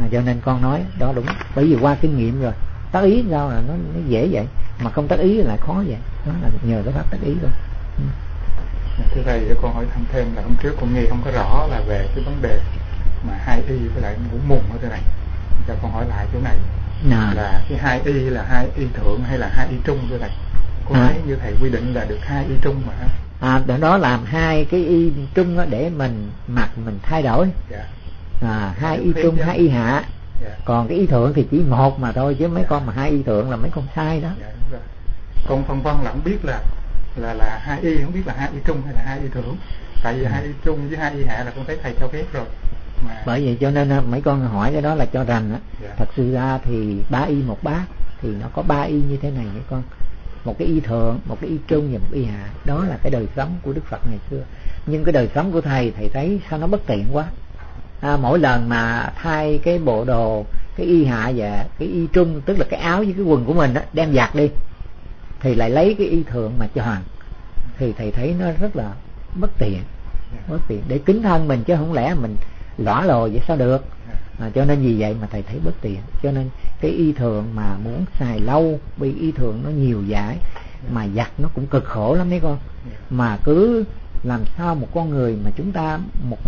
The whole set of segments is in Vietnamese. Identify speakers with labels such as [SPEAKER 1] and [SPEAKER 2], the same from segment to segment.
[SPEAKER 1] Cho nên con nói đó đúng, bởi vì qua kinh nghiệm rồi. Tác ý sao là nó dễ vậy, mà không tác ý lại khó vậy. Đó là nhờ cái pháp tác ý thôi.
[SPEAKER 2] Thưa thầy, cho con hỏi thăm thêm là hôm trước con nghe không có rõ là về cái vấn đề mà hai y với lại ngủ mùng ở đây này. Cho con hỏi lại chỗ này là cái hai y là hai y thượng hay là hai y trung thưa thầy? Con thấy như thầy quy định là được hai y trung mà.
[SPEAKER 1] Đó làm hai cái y trung để mình mặc mình thay đổi. Hai y trung, hai y hạ. Còn cái y thượng thì chỉ một mà thôi, chứ mấy con mà hai y thượng là mấy con sai đó.
[SPEAKER 2] Đúng rồi. Con phân vân là không biết là hai y, không biết là hai y trung hay là hai y thượng. Tại vì hai y trung với hai y hạ là con thấy thầy cho phép rồi mà.
[SPEAKER 1] Bởi vậy cho nên mấy con hỏi cái đó là cho rằng thật sự ra thì 3 y một bát thì nó có 3 y như thế này mấy con. Một cái y thượng, một cái y trung và một y hạ. Đó là cái đời sống của Đức Phật ngày xưa. Nhưng cái đời sống của thầy thấy sao nó bất tiện quá. Mỗi lần mà thay cái bộ đồ, cái y hạ và cái y trung, tức là cái áo với cái quần của mình đem giặt đi, thì lại lấy cái y thượng mà choàng, thì thầy thấy nó rất là bất tiện. Để kính thân mình chứ không lẽ mình lõa lồ vậy sao được. Cho nên vì vậy mà thầy thấy bất tiện. Cho nên cái y thượng mà muốn xài lâu, vì y thượng nó nhiều giải mà giặt nó cũng cực khổ lắm mấy con. Mà cứ làm sao một con người mà chúng ta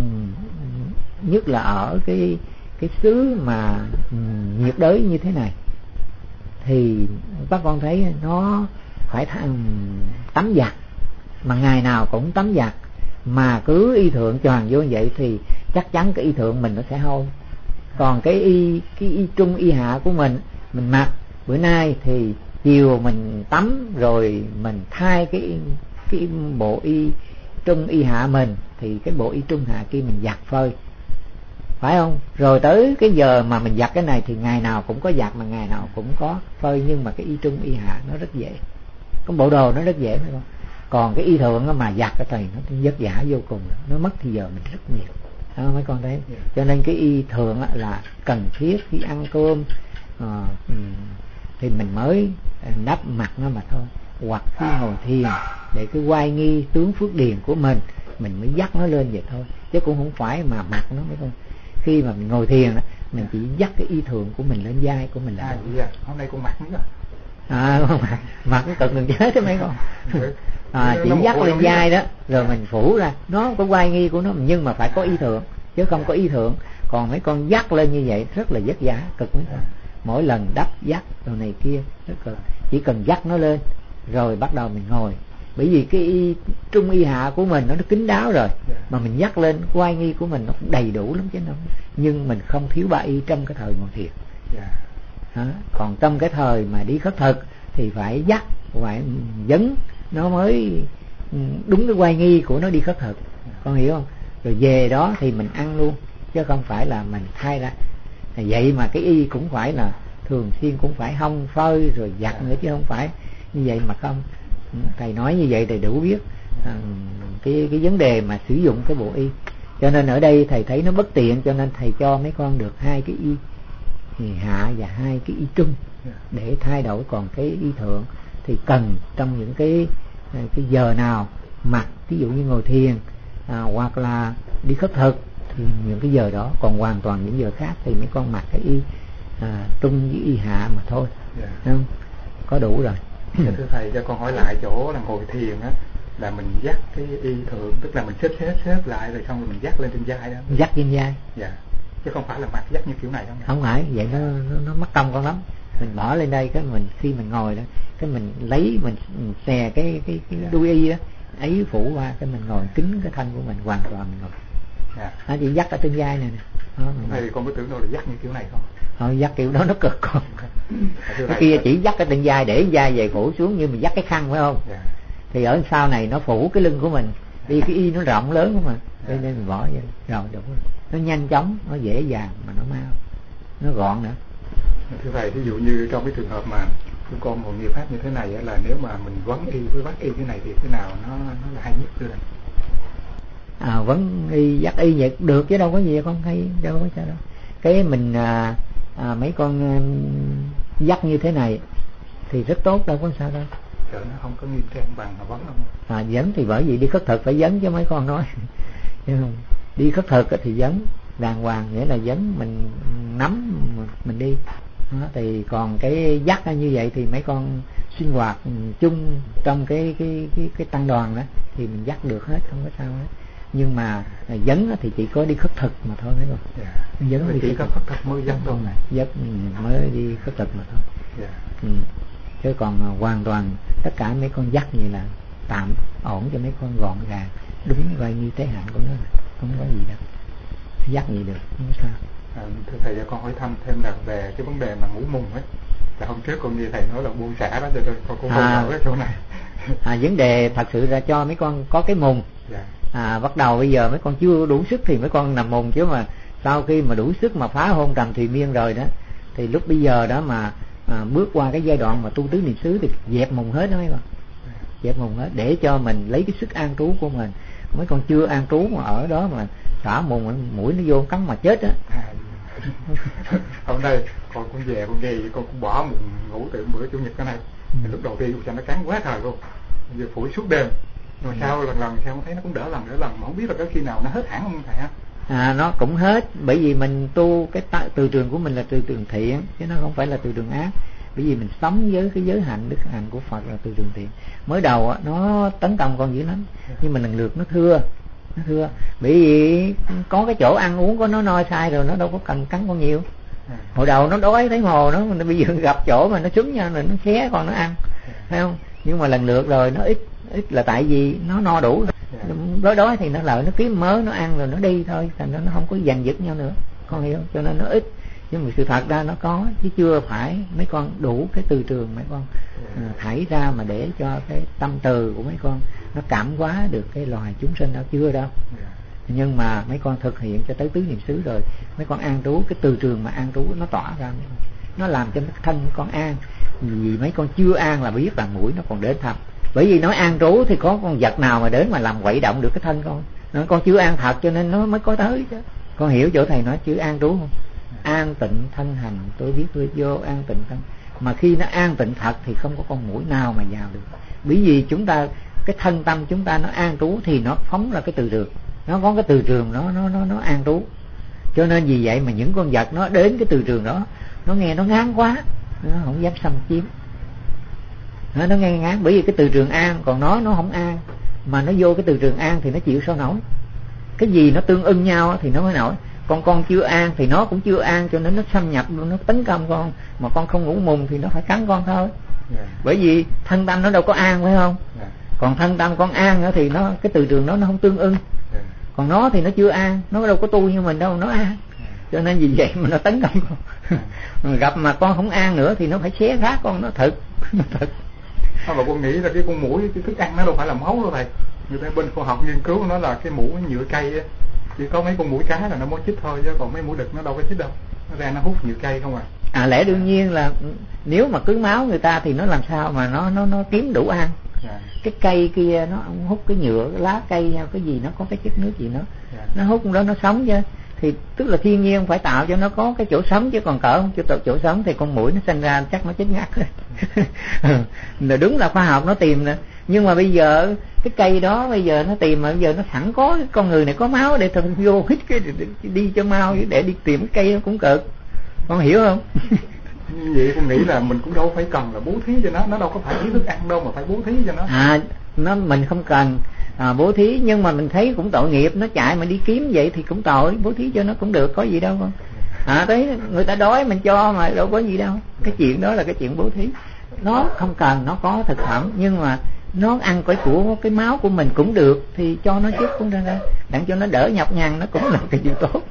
[SPEAKER 1] nhất là ở cái xứ mà nhiệt đới như thế này thì các con thấy nó phải tắm giặt, mà ngày nào cũng tắm giặt, mà cứ y thượng choàng vô như vậy thì chắc chắn cái y thượng mình nó sẽ hôi. Còn cái y trung y hạ của mình mặc bữa nay thì chiều mình tắm rồi mình thay cái bộ y trung y hạ mình, thì cái bộ y trung hạ kia mình giặt phơi, phải không? Rồi tới cái giờ mà mình giặt cái này thì ngày nào cũng có giặt mà ngày nào cũng có phơi. Nhưng mà cái y trung y hạ nó rất dễ, cái bộ đồ nó rất dễ phải không? Còn cái y thượng mà giặt cái này nó vất vả vô cùng, nó mất thì giờ mình rất nhiều. Mấy con thấy. Cho nên cái y thượng là cần thiết khi ăn cơm thì mình mới đắp mặt nó mà thôi, hoặc khi ngồi thiền để cái oai nghi tướng phước điền của mình mới dắt nó lên vậy thôi, chứ cũng không phải mà mặc nó mấy con. Khi mà mình ngồi thiền mình chỉ dắt cái y thượng của mình lên vai của mình là
[SPEAKER 2] hôm nay con mặc nữa
[SPEAKER 1] mặc nó cực đừng chết đó mấy con. Chỉ dắt lên vai đó rồi mình phủ ra, nó có oai nghi của nó, nhưng mà phải có y thượng, chứ không có y thượng còn mấy con dắt lên như vậy rất là vất vả cực mấy con. Mỗi lần đắp dắt đồ này kia rất cực. Chỉ cần dắt nó lên rồi bắt đầu mình ngồi, bởi vì cái y trung y hạ của mình nó kín đáo rồi, mà mình dắt lên oai nghi của mình nó cũng đầy đủ lắm chứ đâu. Nhưng mình không thiếu 3 y trong cái thời ngồi thiền. Còn trong cái thời mà đi khất thực thì phải dắt, phải vấn nó mới đúng cái oai nghi của nó đi khất thực, con hiểu không? Rồi về đó thì mình ăn luôn, chứ không phải là mình thay ra. Vậy mà cái y cũng phải là thường xuyên cũng phải hong phơi rồi giặt nữa, chứ không phải như vậy mà không. Thầy nói như vậy thì đủ biết cái vấn đề mà sử dụng cái bộ y. Cho nên ở đây thầy thấy nó bất tiện, cho nên thầy cho mấy con được 2 cái y hạ và 2 cái y trung để thay đổi. Còn cái y thượng thì cần trong những cái giờ nào mặc, ví dụ như ngồi thiền hoặc là đi khất thực thì những cái giờ đó. Còn hoàn toàn những giờ khác thì mấy con mặc cái y trung với y hạ mà thôi. Không? Có đủ rồi.
[SPEAKER 2] Thưa thầy, cho con hỏi lại chỗ là ngồi thiền là mình dắt cái y thượng, tức là mình xếp lại rồi xong rồi mình dắt lên trên vai đó.
[SPEAKER 1] Dắt trên vai.
[SPEAKER 2] Chứ không phải là mặc dắt như kiểu này.
[SPEAKER 1] Không phải vậy, nó mất công con lắm. Mình bỏ lên đây cái mình khi mình ngồi đó, cái mình lấy mình xè cái đuôi y đó ấy phủ qua, cái mình ngồi kín cái thân của mình hoàn toàn mình ngồi. Nó chỉ dắt ở trên vai này nè.
[SPEAKER 2] Này thì con có tưởng đâu là dắt như kiểu này không?
[SPEAKER 1] Dắt kiểu đó nó cực con. Cái kia chỉ dắt ở trên vai để vai về phủ xuống như mình dắt cái khăn phải không? Thì ở sau này nó phủ cái lưng của mình, vì cái y nó rộng lớn của mình, cho nên mình bỏ vậy rồi đúng rồi. Nó nhanh chóng, nó dễ dàng mà nó mau, nó gọn nữa.
[SPEAKER 2] Thưa thầy, ví dụ như trong cái trường hợp mà chúng con một nghiệp pháp như thế này là nếu mà mình vấn y với bắt y thế này thì thế nào nó là hay nhất thưa thầy?
[SPEAKER 1] Vấn y dắt y vậy được chứ đâu có gì con, hay đâu có sao đâu. Cái mình mấy con dắt như thế này thì rất tốt, đâu có sao đâu.
[SPEAKER 2] Nó không có nghiêm trang bằng mà vấn không?
[SPEAKER 1] Vấn thì bởi vì đi khất thực phải vấn chứ mấy con nói. Đi khất thực thì vấn đàng hoàng, nghĩa là vấn mình nắm mình đi đó. Thì còn cái dắt như vậy thì mấy con sinh hoạt chung trong cái tăng đoàn đó thì mình dắt được hết, không có sao hết. Nhưng mà dấn thì chỉ có đi khất thực mà thôi mấy con. Dấn
[SPEAKER 2] thì chỉ có khất thực mới dấn thôi này,
[SPEAKER 1] dấn mới đi khất thực mà thôi. Chứ còn hoàn toàn tất cả mấy con dắt vậy là tạm ổn cho mấy con gọn gàng đúng vậy như thế hạn của nó, không có gì đâu, dắt gì được, không có sao.
[SPEAKER 2] Thưa thầy, cho con hỏi thăm thêm là về cái vấn đề mà ngủ mùng ấy. Là hôm trước con nghe thầy nói là buông xả đó, cho nên con cũng không rõ cái chỗ này.
[SPEAKER 1] Vấn đề thật sự là cho mấy con có cái mùng. Bắt đầu bây giờ mấy con chưa đủ sức thì mấy con nằm mùng, chứ mà sau khi mà đủ sức mà phá hôn trầm thùy miên rồi đó thì lúc bây giờ đó mà bước qua cái giai đoạn mà tu tứ niệm xứ thì dẹp mùng hết đó mấy con. Dẹp mùng hết để cho mình lấy cái sức an trú của mình. Mấy con chưa an trú mà ở đó mà xả mùng, mũi nó vô cắn mà chết á.
[SPEAKER 2] Hôm nay con cũng về con nghe con cũng bỏ mùng ngủ từ bữa chủ nhật cái này. Lúc đầu tiên cho nó cắn quá trời luôn, giờ phủi suốt đêm. Nhưng mà sau lần sao con thấy nó cũng đỡ lần mà không biết là có khi nào nó hết hẳn không thầy ha?
[SPEAKER 1] Nó cũng hết, bởi vì mình tu cái từ trường của mình là từ trường thiện chứ nó không phải là từ trường ác. Bởi vì mình sống với cái giới hạnh, đức hạnh của Phật là từ trường thiện. Mới đầu nó tấn công con dữ lắm, nhưng mà lần lượt nó thưa. Bởi vì có cái chỗ ăn uống của nó no sai rồi, nó đâu có cần cắn con nhiều. Hồi đầu nó đói thấy mồ nó bây giờ gặp chỗ mà nó trúng nhau rồi nó xé con nó ăn, thấy không? Nhưng mà lần lượt rồi nó ít là tại vì nó no đủ rồi. Đói thì nó lợi, nó kiếm mớ nó ăn rồi nó đi thôi, thành ra nó không có giành giật nhau nữa, con hiểu không? Cho nên nó ít, nhưng mà sự thật ra nó có, chứ chưa phải mấy con đủ cái từ trường mấy con thảy ra mà để cho cái tâm từ của mấy con nó cảm hóa được cái loài chúng sinh đâu, chưa đâu. Nhưng mà mấy con thực hiện cho tới tứ niệm xứ rồi, mấy con an trú, cái từ trường mà an trú nó tỏa ra, nó làm cho cái thân con an. Vì mấy con chưa an là biết là mũi nó còn đến thăm. Bởi vì nói an trú thì có con vật nào mà đến mà làm quậy động được cái thân con. Con chưa an thật cho nên nó mới có tới chứ. Con hiểu chỗ thầy nói chữ an trú không? An tịnh thân hành, tôi biết tôi vô an tịnh thân. Mà khi nó an tịnh thật thì không có con mũi nào mà vào được. Bởi vì chúng ta, cái thân tâm chúng ta nó an trú thì nó phóng ra cái từ trường. Nó có cái từ trường nó an trú. Cho nên vì vậy mà những con vật nó đến cái từ trường đó, nó nghe nó ngán quá, nó không dám xâm chiếm. Nó nghe ngán, bởi vì cái từ trường an, còn nó không an. Mà nó vô cái từ trường an thì nó chịu sao nổi. Cái gì nó tương ưng nhau thì nó mới nổi. Con chưa an thì nó cũng chưa an, cho nên nó xâm nhập, nó tấn công con. Mà con không ngủ mùng thì nó phải cắn con thôi. Bởi vì thân tâm nó đâu có an, phải không? Còn thân tâm con an thì nó, cái từ trường nó không tương ưng. Còn nó thì nó chưa an, nó đâu có tu như mình đâu, nó an. Cho nên vì vậy mà nó tấn công con. Gặp mà con không an nữa thì nó phải xé rác con, nó thực.
[SPEAKER 2] Mà con nghĩ là cái con muỗi, cái thức ăn nó đâu phải là máu đâu thầy. Người ta bên khoa học nghiên cứu nó là cái muỗi nhựa cây á, chỉ có mấy con muỗi cá là nó mới chích thôi, chứ còn mấy muỗi đực nó đâu có chích đâu, nó ra nó hút nhựa cây không à.
[SPEAKER 1] Lẽ đương nhiên là nếu mà cứ máu người ta thì nó làm sao mà nó kiếm đủ ăn. Cái cây kia nó hút cái nhựa, cái lá cây hay cái gì nó có cái chất nước gì nó hút đó, nó sống chứ. Thì tức là thiên nhiên phải tạo cho nó có cái chỗ sống, chứ còn cỡ không chỗ sống thì con muỗi nó sinh ra chắc nó chết ngắt. Là đúng là khoa học nó tìm nè. Nhưng mà bây giờ cái cây đó bây giờ nó tìm, mà bây giờ nó sẵn có cái con người này có máu để thằng vô hít cái đi cho mau, để đi tìm cái cây nó cũng cực. Con hiểu không?
[SPEAKER 2] Như vậy con nghĩ là mình cũng đâu phải cần là bố thí cho nó đâu có phải kiếm thức ăn đâu mà phải bố thí cho nó.
[SPEAKER 1] Mình không cần bố thí, nhưng mà mình thấy cũng tội nghiệp, nó chạy mà đi kiếm vậy thì cũng tội, bố thí cho nó cũng được, có gì đâu không. Thấy người ta đói mình cho mà đâu có gì đâu. Cái chuyện đó là cái chuyện bố thí. Nó không cần, nó có thực phẩm, nhưng mà nó ăn của cái máu của mình cũng được thì cho nó chút cũng ra, đặng cho nó đỡ nhọc nhằn, nó cũng là cái chuyện tốt.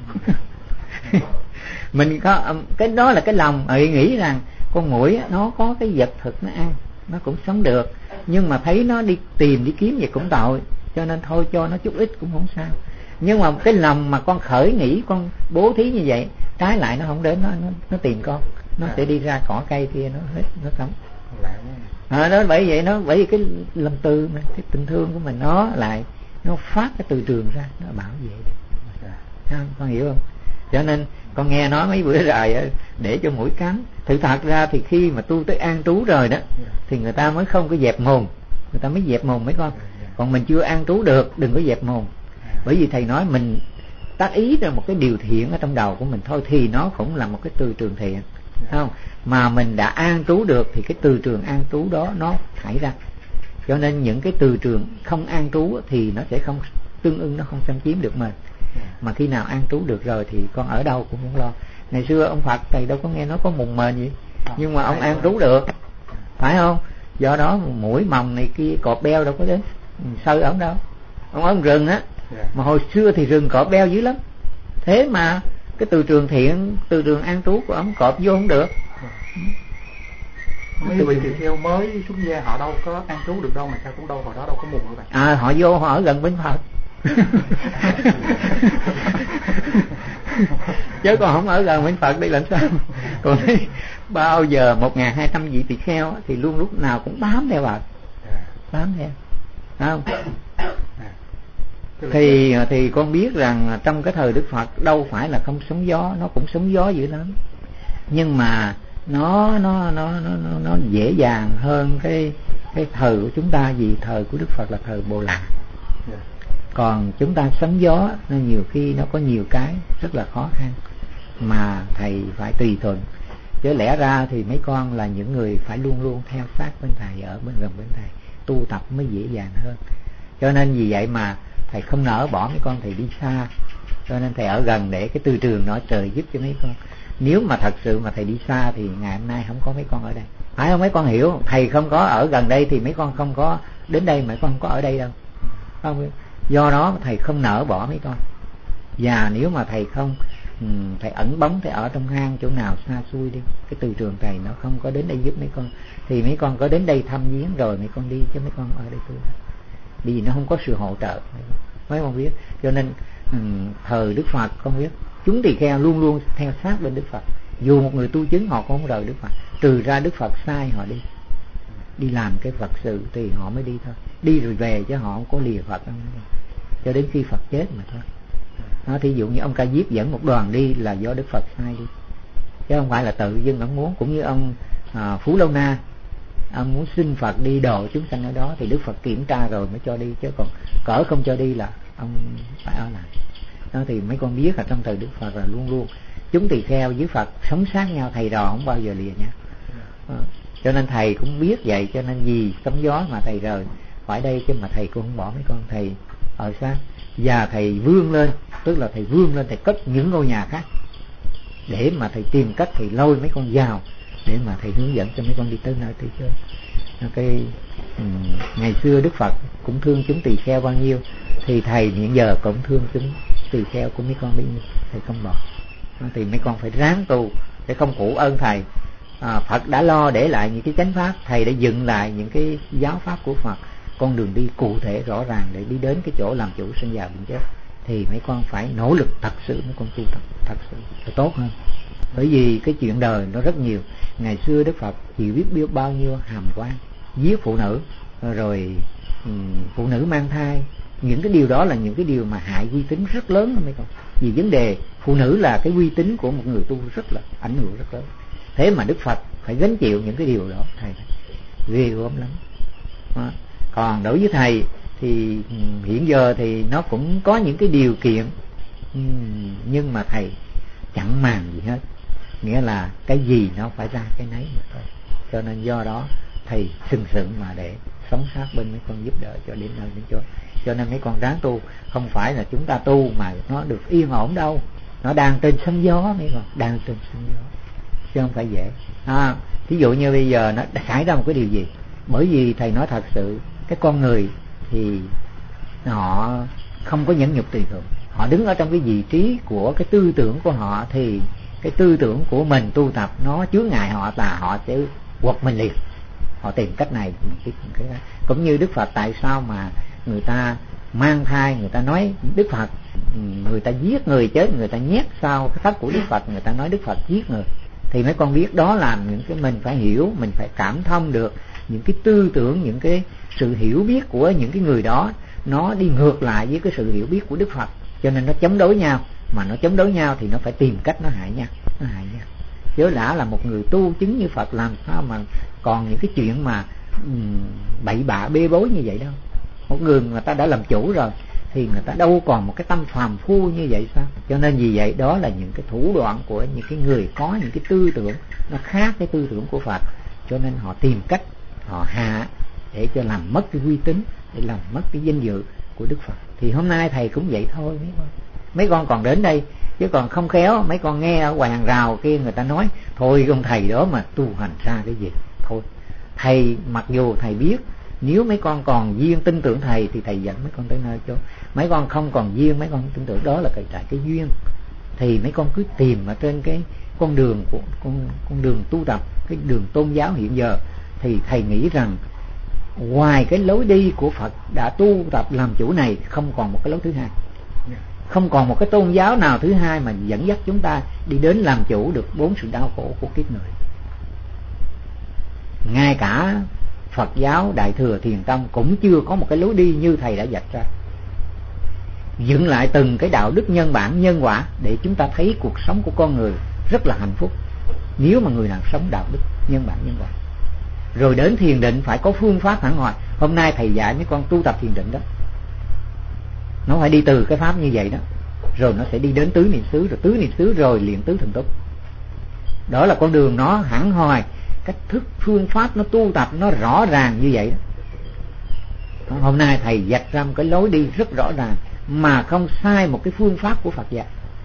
[SPEAKER 1] Mình có cái đó là cái lòng nghĩ rằng con muỗi nó có cái vật thực nó ăn, nó cũng sống được, nhưng mà thấy nó đi tìm đi kiếm vậy cũng tội, cho nên thôi cho nó chút ít cũng không sao. Nhưng mà cái lòng mà con khởi nghĩ con bố thí như vậy, trái lại nó không đến, nó tìm con, nó sẽ đi ra cỏ cây kia nó hết, nó sống. Đó, bởi vậy bởi vì cái lòng từ mà, cái tình thương của mình nó phát cái từ trường ra, nó bảo vệ được. Con hiểu không? Cho nên con nghe nói mấy bữa rồi để cho mũi cắn. Thực thật ra thì khi mà tu tới an trú rồi đó thì người ta mới không có dẹp mồm, người ta mới dẹp mồm mấy con. Còn mình chưa an trú được đừng có dẹp mồm. Bởi vì thầy nói mình tác ý ra một cái điều thiện ở trong đầu của mình thôi, thì nó cũng là một cái từ trường thiện, không? Mà mình đã an trú được thì cái từ trường an trú đó nó thải ra. Cho nên những cái từ trường không an trú thì nó sẽ không tương ưng, nó không xâm chiếm được mình. Mà khi nào an trú được rồi thì con ở đâu cũng không lo. Ngày xưa ông Phật thầy đâu có nghe nói có mùng mền gì, nhưng mà ông an trú được, phải không? Do đó mũi mồng này kia cọp beo đâu có đến sơi ổng đâu. Ông ở rừng á, mà hồi xưa thì rừng cọp beo dữ lắm, thế mà cái từ trường thiện, từ trường an trú của ông cọp vô không được.
[SPEAKER 2] Mấy vị tỳ kheo mới xuất gia họ đâu có an trú được đâu, mà sao cũng đâu hồi đó đâu có mùng đâu bạn.
[SPEAKER 1] Họ vô họ ở gần bên Phật. Chứ còn không ở gần bên Phật đi làm sao. Còn bao giờ 1.200 vị tỳ kheo thì luôn lúc nào cũng bám theo Phật, bám theo, không? Thì con biết rằng trong cái thời Đức Phật đâu phải là không sóng gió, nó cũng sóng gió dữ lắm, nhưng mà nó dễ dàng hơn cái thời của chúng ta, vì thời của Đức Phật là thời Bồ Lạc. Còn chúng ta sóng gió nên nhiều khi nó có nhiều cái rất là khó khăn mà thầy phải tùy thuận. Chứ lẽ ra thì mấy con là những người phải luôn luôn theo sát bên thầy, ở bên gần bên thầy, tu tập mới dễ dàng hơn. Cho nên vì vậy mà thầy không nỡ bỏ mấy con thầy đi xa, cho nên thầy ở gần để cái tư trường nói trời giúp cho mấy con. Nếu mà thật sự mà thầy đi xa thì ngày hôm nay không có mấy con ở đây, phải không? Mấy con hiểu, thầy không có ở gần đây thì mấy con không có đến đây, mấy con không có ở đây đâu, không? Do đó thầy không nỡ bỏ mấy con. Và nếu mà thầy không, thầy ẩn bóng, thầy ở trong hang chỗ nào xa xui đi, cái từ trường thầy nó không có đến đây giúp mấy con, thì mấy con có đến đây thăm viếng rồi mấy con đi, chứ mấy con ở đây tu, vì nó không có sự hỗ trợ, mấy con biết. Cho nên thời Đức Phật con biết chúng tỳ kheo luôn luôn theo sát bên Đức Phật, dù một người tu chứng họ cũng không rời Đức Phật, trừ ra Đức Phật sai họ đi làm cái Phật sự thì họ mới đi thôi, đi rồi về, chứ họ không có lìa Phật đâu, cho đến khi Phật chết mà thôi. Thí dụ như ông Ca Diếp dẫn một đoàn đi là do Đức Phật sai đi, chứ không phải là tự dưng ông muốn. Cũng như ông Phú Lâu Na, ông muốn xin Phật đi độ chúng sanh ở đó thì Đức Phật kiểm tra rồi mới cho đi, chứ còn cỡ không cho đi là ông phải ở lại. Đó thì mấy con biết là trong thời Đức Phật là luôn luôn chúng tỳ kheo với Phật sống sát nhau, thầy trò không bao giờ lìa nhau. Cho nên thầy cũng biết vậy, cho nên vì sóng gió mà thầy rời khỏi đây, chứ mà thầy cũng không bỏ mấy con, thầy ở sát. Và thầy vươn lên, tức là thầy vươn lên, thầy cất những ngôi nhà khác để mà thầy tìm cách thầy lôi mấy con vào, để mà thầy hướng dẫn cho mấy con đi tới nơi tới chốn. Ngày xưa Đức Phật cũng thương chúng tỳ kheo bao nhiêu thì thầy hiện giờ cũng thương chúng tỳ kheo của mấy con bấy nhiêu, thầy không bỏ. Thì mấy con phải ráng tu để không phụ ơn thầy. Phật đã lo để lại những cái chánh pháp, thầy đã dựng lại những cái giáo pháp của Phật, con đường đi cụ thể rõ ràng để đi đến cái chỗ làm chủ sinh già bệnh chết. Thì mấy con phải nỗ lực thật sự, mấy con tu tập thật sự phải tốt hơn. Bởi vì cái chuyện đời nó rất nhiều. Ngày xưa Đức Phật chỉ biết bao nhiêu hàm quan, giết phụ nữ, rồi phụ nữ mang thai. Những cái điều đó là những cái điều mà hại uy tín rất lớn đó mấy con. Vì vấn đề phụ nữ là cái uy tín của một người tu rất là ảnh hưởng rất lớn. Thế mà Đức Phật phải gánh chịu những cái điều đó, thầy ghê gớm lắm. Còn đối với thầy thì hiện giờ thì nó cũng có những cái điều kiện, nhưng mà thầy chẳng màng gì hết, nghĩa là cái gì nó phải ra cái nấy mà thôi. Cho nên do đó thầy sừng sững mà để sống sát bên mấy con, giúp đỡ cho đến nơi đến chỗ. Cho nên mấy con ráng tu, không phải là chúng ta tu mà nó được yên ổn đâu, nó đang trên sóng gió mấy con, đang trên sóng gió chứ không phải dễ. Thí dụ như bây giờ nó xảy ra một cái điều gì, bởi vì thầy nói thật sự, cái con người thì họ không có nhẫn nhục tùy thường, họ đứng ở trong cái vị trí của cái tư tưởng của họ, thì cái tư tưởng của mình tu tập nó chướng ngại họ là họ sẽ quật mình liền, họ tìm cách này cái đó. Cũng như Đức Phật, tại sao mà người ta mang thai, người ta nói Đức Phật, người ta giết người chết, người ta nhét sau cái thắt của Đức Phật, người ta nói Đức Phật giết người. Thì mấy con biết đó là những cái mình phải hiểu, mình phải cảm thông được những cái tư tưởng, những cái sự hiểu biết của những cái người đó nó đi ngược lại với cái sự hiểu biết của Đức Phật, cho nên nó chống đối nhau. Mà nó chống đối nhau thì nó phải tìm cách nó hại nhau, chứ đã là một người tu chứng như Phật làm sao mà còn những cái chuyện mà bậy bạ bê bối như vậy đâu. Một người mà ta đã làm chủ rồi thì người ta đâu còn một cái tâm phàm phu như vậy sao? Cho nên vì vậy đó là những cái thủ đoạn của những cái người có những cái tư tưởng nó khác cái tư tưởng của Phật, cho nên họ tìm cách họ hạ để cho làm mất cái uy tín, để làm mất cái danh dự của Đức Phật. Thì hôm nay thầy cũng vậy thôi mấy con còn đến đây, chứ còn không khéo mấy con nghe ở ngoài hàng rào kia người ta nói thôi ông thầy đó mà tu hành ra cái gì. Thôi thầy mặc dù thầy biết nếu mấy con còn duyên tin tưởng thầy thì thầy dẫn mấy con tới nơi chỗ. Mấy con không còn duyên, mấy con tin tưởng, đó là cái duyên. Thì mấy con cứ tìm ở trên cái con đường của con đường tu tập, cái đường tôn giáo hiện giờ, thì thầy nghĩ rằng ngoài cái lối đi của Phật đã tu tập làm chủ này, không còn một cái lối thứ hai, không còn một cái tôn giáo nào thứ hai mà dẫn dắt chúng ta đi đến làm chủ được 4 sự đau khổ của kiếp người. Ngay cả Phật giáo Đại Thừa Thiền Tông cũng chưa có một cái lối đi như thầy đã vạch ra, dựng lại từng cái đạo đức nhân bản nhân quả để chúng ta thấy cuộc sống của con người rất là hạnh phúc nếu mà người nào sống đạo đức nhân bản nhân quả. Rồi đến thiền định phải có phương pháp hẳn hoài. Hôm nay thầy dạy mấy con tu tập thiền định đó, nó phải đi từ cái pháp như vậy đó, rồi nó sẽ đi đến tứ niệm xứ, rồi tứ niệm xứ rồi luyện tứ thần túc. Đó là con đường nó hẳn hoài, cách thức phương pháp nó tu tập nó rõ ràng như vậy đó. Hôm nay thầy vạch ra một cái lối đi rất rõ ràng mà không sai một cái phương pháp của Phật dạy.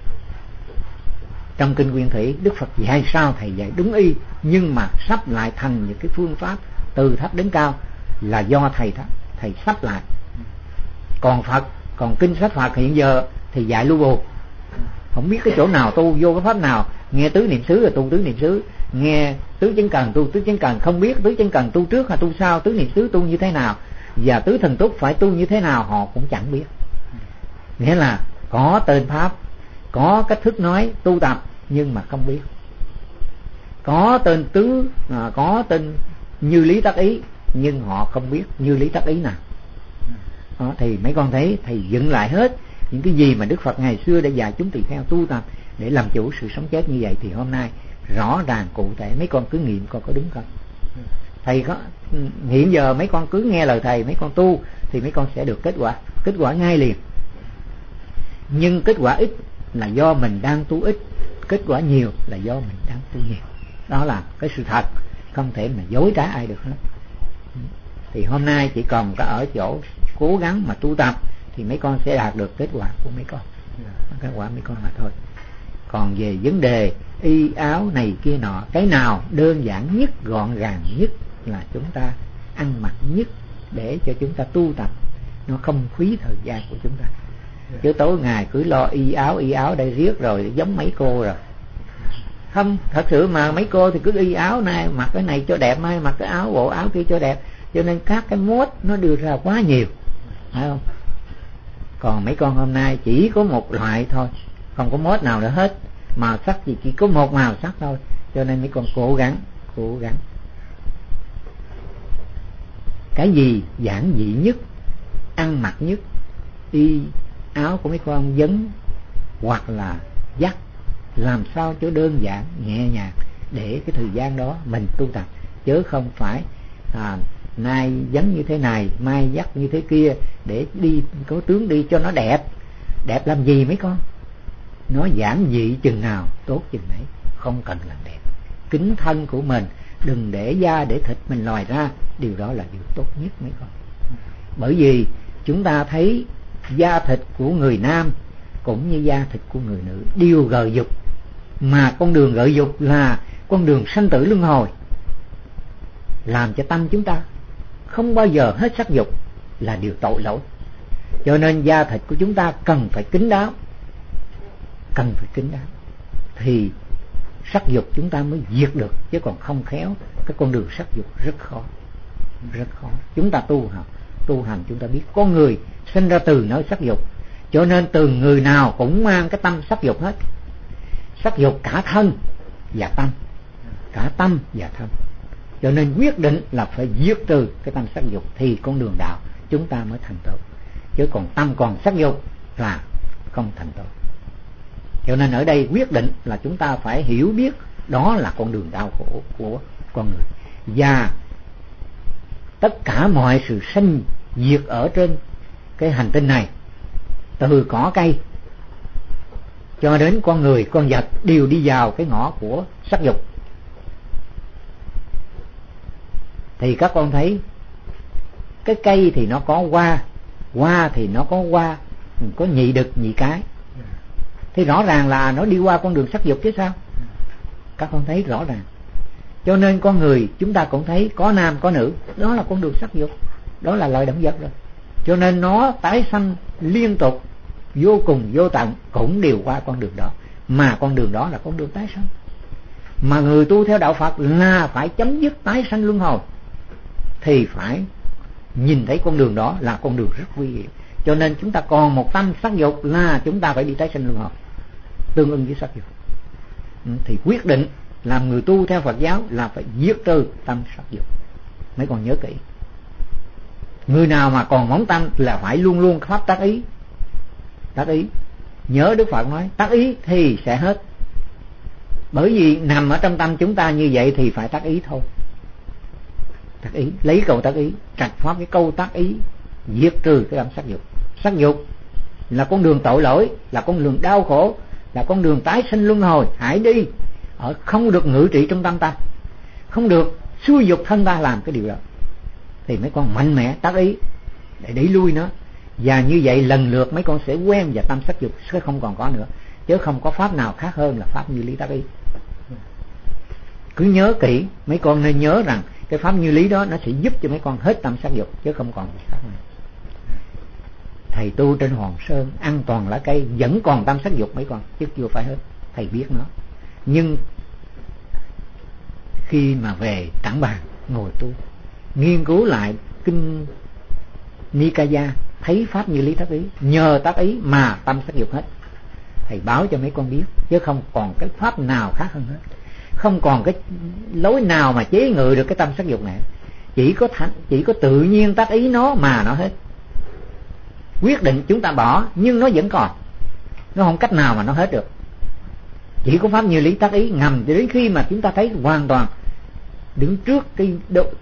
[SPEAKER 1] Trong kinh Nguyên Thủy Đức Phật dạy sao thầy dạy đúng y, nhưng mà sắp lại thành những cái phương pháp từ thấp đến cao là do thầy sắp lại. Còn kinh sách Phật hiện giờ thì dạy lưu bù, không biết cái chỗ nào tu vô cái pháp nào. Nghe tứ niệm xứ là tu tứ niệm xứ, nghe tứ chánh cần tu tứ chánh cần, không biết tứ chánh cần tu trước hay tu sau, tứ niệm xứ tu như thế nào và tứ thần túc phải tu như thế nào họ cũng chẳng biết. Nghĩa là có tên pháp, có cách thức nói tu tập nhưng mà không biết. Có tên có tên như lý tác ý nhưng họ không biết như lý tác ý nào. Đó, thì mấy con thấy thầy dựng lại hết những cái gì mà Đức Phật ngày xưa đã dạy chúng tỳ kheo tu tập để làm chủ sự sống chết như vậy, thì hôm nay rõ ràng cụ thể. Mấy con cứ nghiệm coi có đúng không. Thầy có hiện giờ mấy con cứ nghe lời thầy, mấy con tu thì mấy con sẽ được kết quả ngay liền. Nhưng kết quả ít là do mình đang tu ít, kết quả nhiều là do mình đang tu nhiều. Đó là cái sự thật, không thể mà dối trá ai được hết. Thì hôm nay chỉ còn có ở chỗ cố gắng mà tu tập thì mấy con sẽ đạt được kết quả của mấy con, kết quả mấy con mà thôi. Còn về vấn đề y áo này kia nọ, cái nào đơn giản nhất, gọn gàng nhất là chúng ta ăn mặc nhất, để cho chúng ta tu tập nó không phí thời gian của chúng ta. Chứ tối ngày cứ lo y áo đây riết rồi giống mấy cô rồi. Không, thật sự mà mấy cô thì cứ y áo này, mặc cái này cho đẹp, mai mặc cái bộ áo kia cho đẹp, cho nên các cái mốt nó đưa ra quá nhiều, phải không? Còn mấy con hôm nay chỉ có một loại thôi, không có mốt nào nữa hết, màu sắc thì chỉ có một màu sắc thôi, cho nên mấy con cố gắng. Cái gì giản dị nhất, ăn mặc nhất, y áo của mấy con vấn hoặc là dắt, làm sao cho đơn giản nhẹ nhàng để cái thời gian đó mình tu tập, chứ không phải nay vấn như thế này, mai dắt như thế kia, để đi có tướng đi cho nó đẹp. Đẹp làm gì mấy con? Nó giản dị chừng nào tốt chừng nấy, không cần làm đẹp. Kính thân của mình, đừng để da để thịt mình lòi ra, điều đó là điều tốt nhất mấy con. Bởi vì chúng ta thấy da thịt của người nam cũng như da thịt của người nữ đều gợi dục, mà con đường gợi dục là con đường sanh tử luân hồi, làm cho tâm chúng ta không bao giờ hết sắc dục là điều tội lỗi. Cho nên da thịt của chúng ta cần phải kín đáo, thì sắc dục chúng ta mới diệt được, chứ còn không khéo cái con đường sắc dục rất khó. Chúng ta tu hành chúng ta biết con người sinh ra từ nơi sắc dục, cho nên từng người nào cũng mang cái tâm sắc dục hết. Sắc dục cả thân và tâm, cho nên quyết định là phải diệt trừ cái tâm sắc dục thì con đường đạo chúng ta mới thành tựu, chứ còn tâm còn sắc dục là không thành tựu. Cho nên ở đây quyết định là chúng ta phải hiểu biết đó là con đường đau khổ của con người, và tất cả mọi sự sanh diệt ở trên cái hành tinh này từ cỏ cây cho đến con người, con vật đều đi vào cái ngõ của sắc dục. Thì các con thấy cái cây thì nó có hoa, hoa thì nó có hoa, có nhị đực nhị cái, thì rõ ràng là nó đi qua con đường sắc dục chứ sao. Các con thấy rõ ràng. Cho nên con người chúng ta cũng thấy có nam có nữ, đó là con đường sắc dục, đó là loài động vật rồi. Cho nên nó tái sanh liên tục, vô cùng vô tận cũng đều qua con đường đó, mà con đường đó là con đường tái sanh. Mà người tu theo đạo Phật là phải chấm dứt tái sanh luân hồi, thì phải nhìn thấy con đường đó là con đường rất nguy hiểm. Cho nên chúng ta còn một tâm sắc dục là chúng ta phải đi tái sanh luân hồi, tương ứng với sắc dục. Thì quyết định làm người tu theo Phật giáo là phải diệt trừ tâm sắc dục. Mấy con nhớ kỹ, người nào mà còn móng tâm là phải luôn luôn pháp tác ý. Tác ý, nhớ Đức Phật nói tác ý thì sẽ hết. Bởi vì nằm ở trong tâm chúng ta như vậy thì phải tác ý thôi. Tác ý, lấy câu tác ý, trạch pháp cái câu tác ý, diệt trừ cái tâm sắc dục. Sắc dục là con đường tội lỗi, là con đường đau khổ, là con đường tái sinh luân hồi. Hãy đi, không được ngự trị trong tâm ta, không được xúi dục thân ta làm cái điều đó. Thì mấy con mạnh mẽ tác ý để đẩy lui nó. Và như vậy lần lượt mấy con sẽ quen và tâm sắc dục sẽ không còn có nữa. Chứ không có pháp nào khác hơn là pháp như lý tác ý. Cứ nhớ kỹ, mấy con nên nhớ rằng cái pháp như lý đó nó sẽ giúp cho mấy con hết tâm sắc dục, chứ không còn gì khác nữa. Thầy tu trên Hòn Sơn ăn toàn lá cây vẫn còn tâm sắc dục mấy con, chứ chưa phải hết. Thầy biết nó. Nhưng khi mà về Trảng Bàng ngồi tu, nghiên cứu lại kinh Nikaya, thấy pháp như lý tác ý, nhờ tác ý mà tâm sắc dục hết. Thầy báo cho mấy con biết, chứ không còn cái pháp nào khác hơn hết. Không còn cái lối nào mà chế ngự được cái tâm sắc dục này. Chỉ có tự nhiên tác ý nó mà nó hết. Quyết định chúng ta bỏ nhưng nó vẫn còn, nó không cách nào mà nó hết được. Chỉ có pháp như lý tác ý ngầm đến khi mà chúng ta thấy hoàn toàn đứng trước cái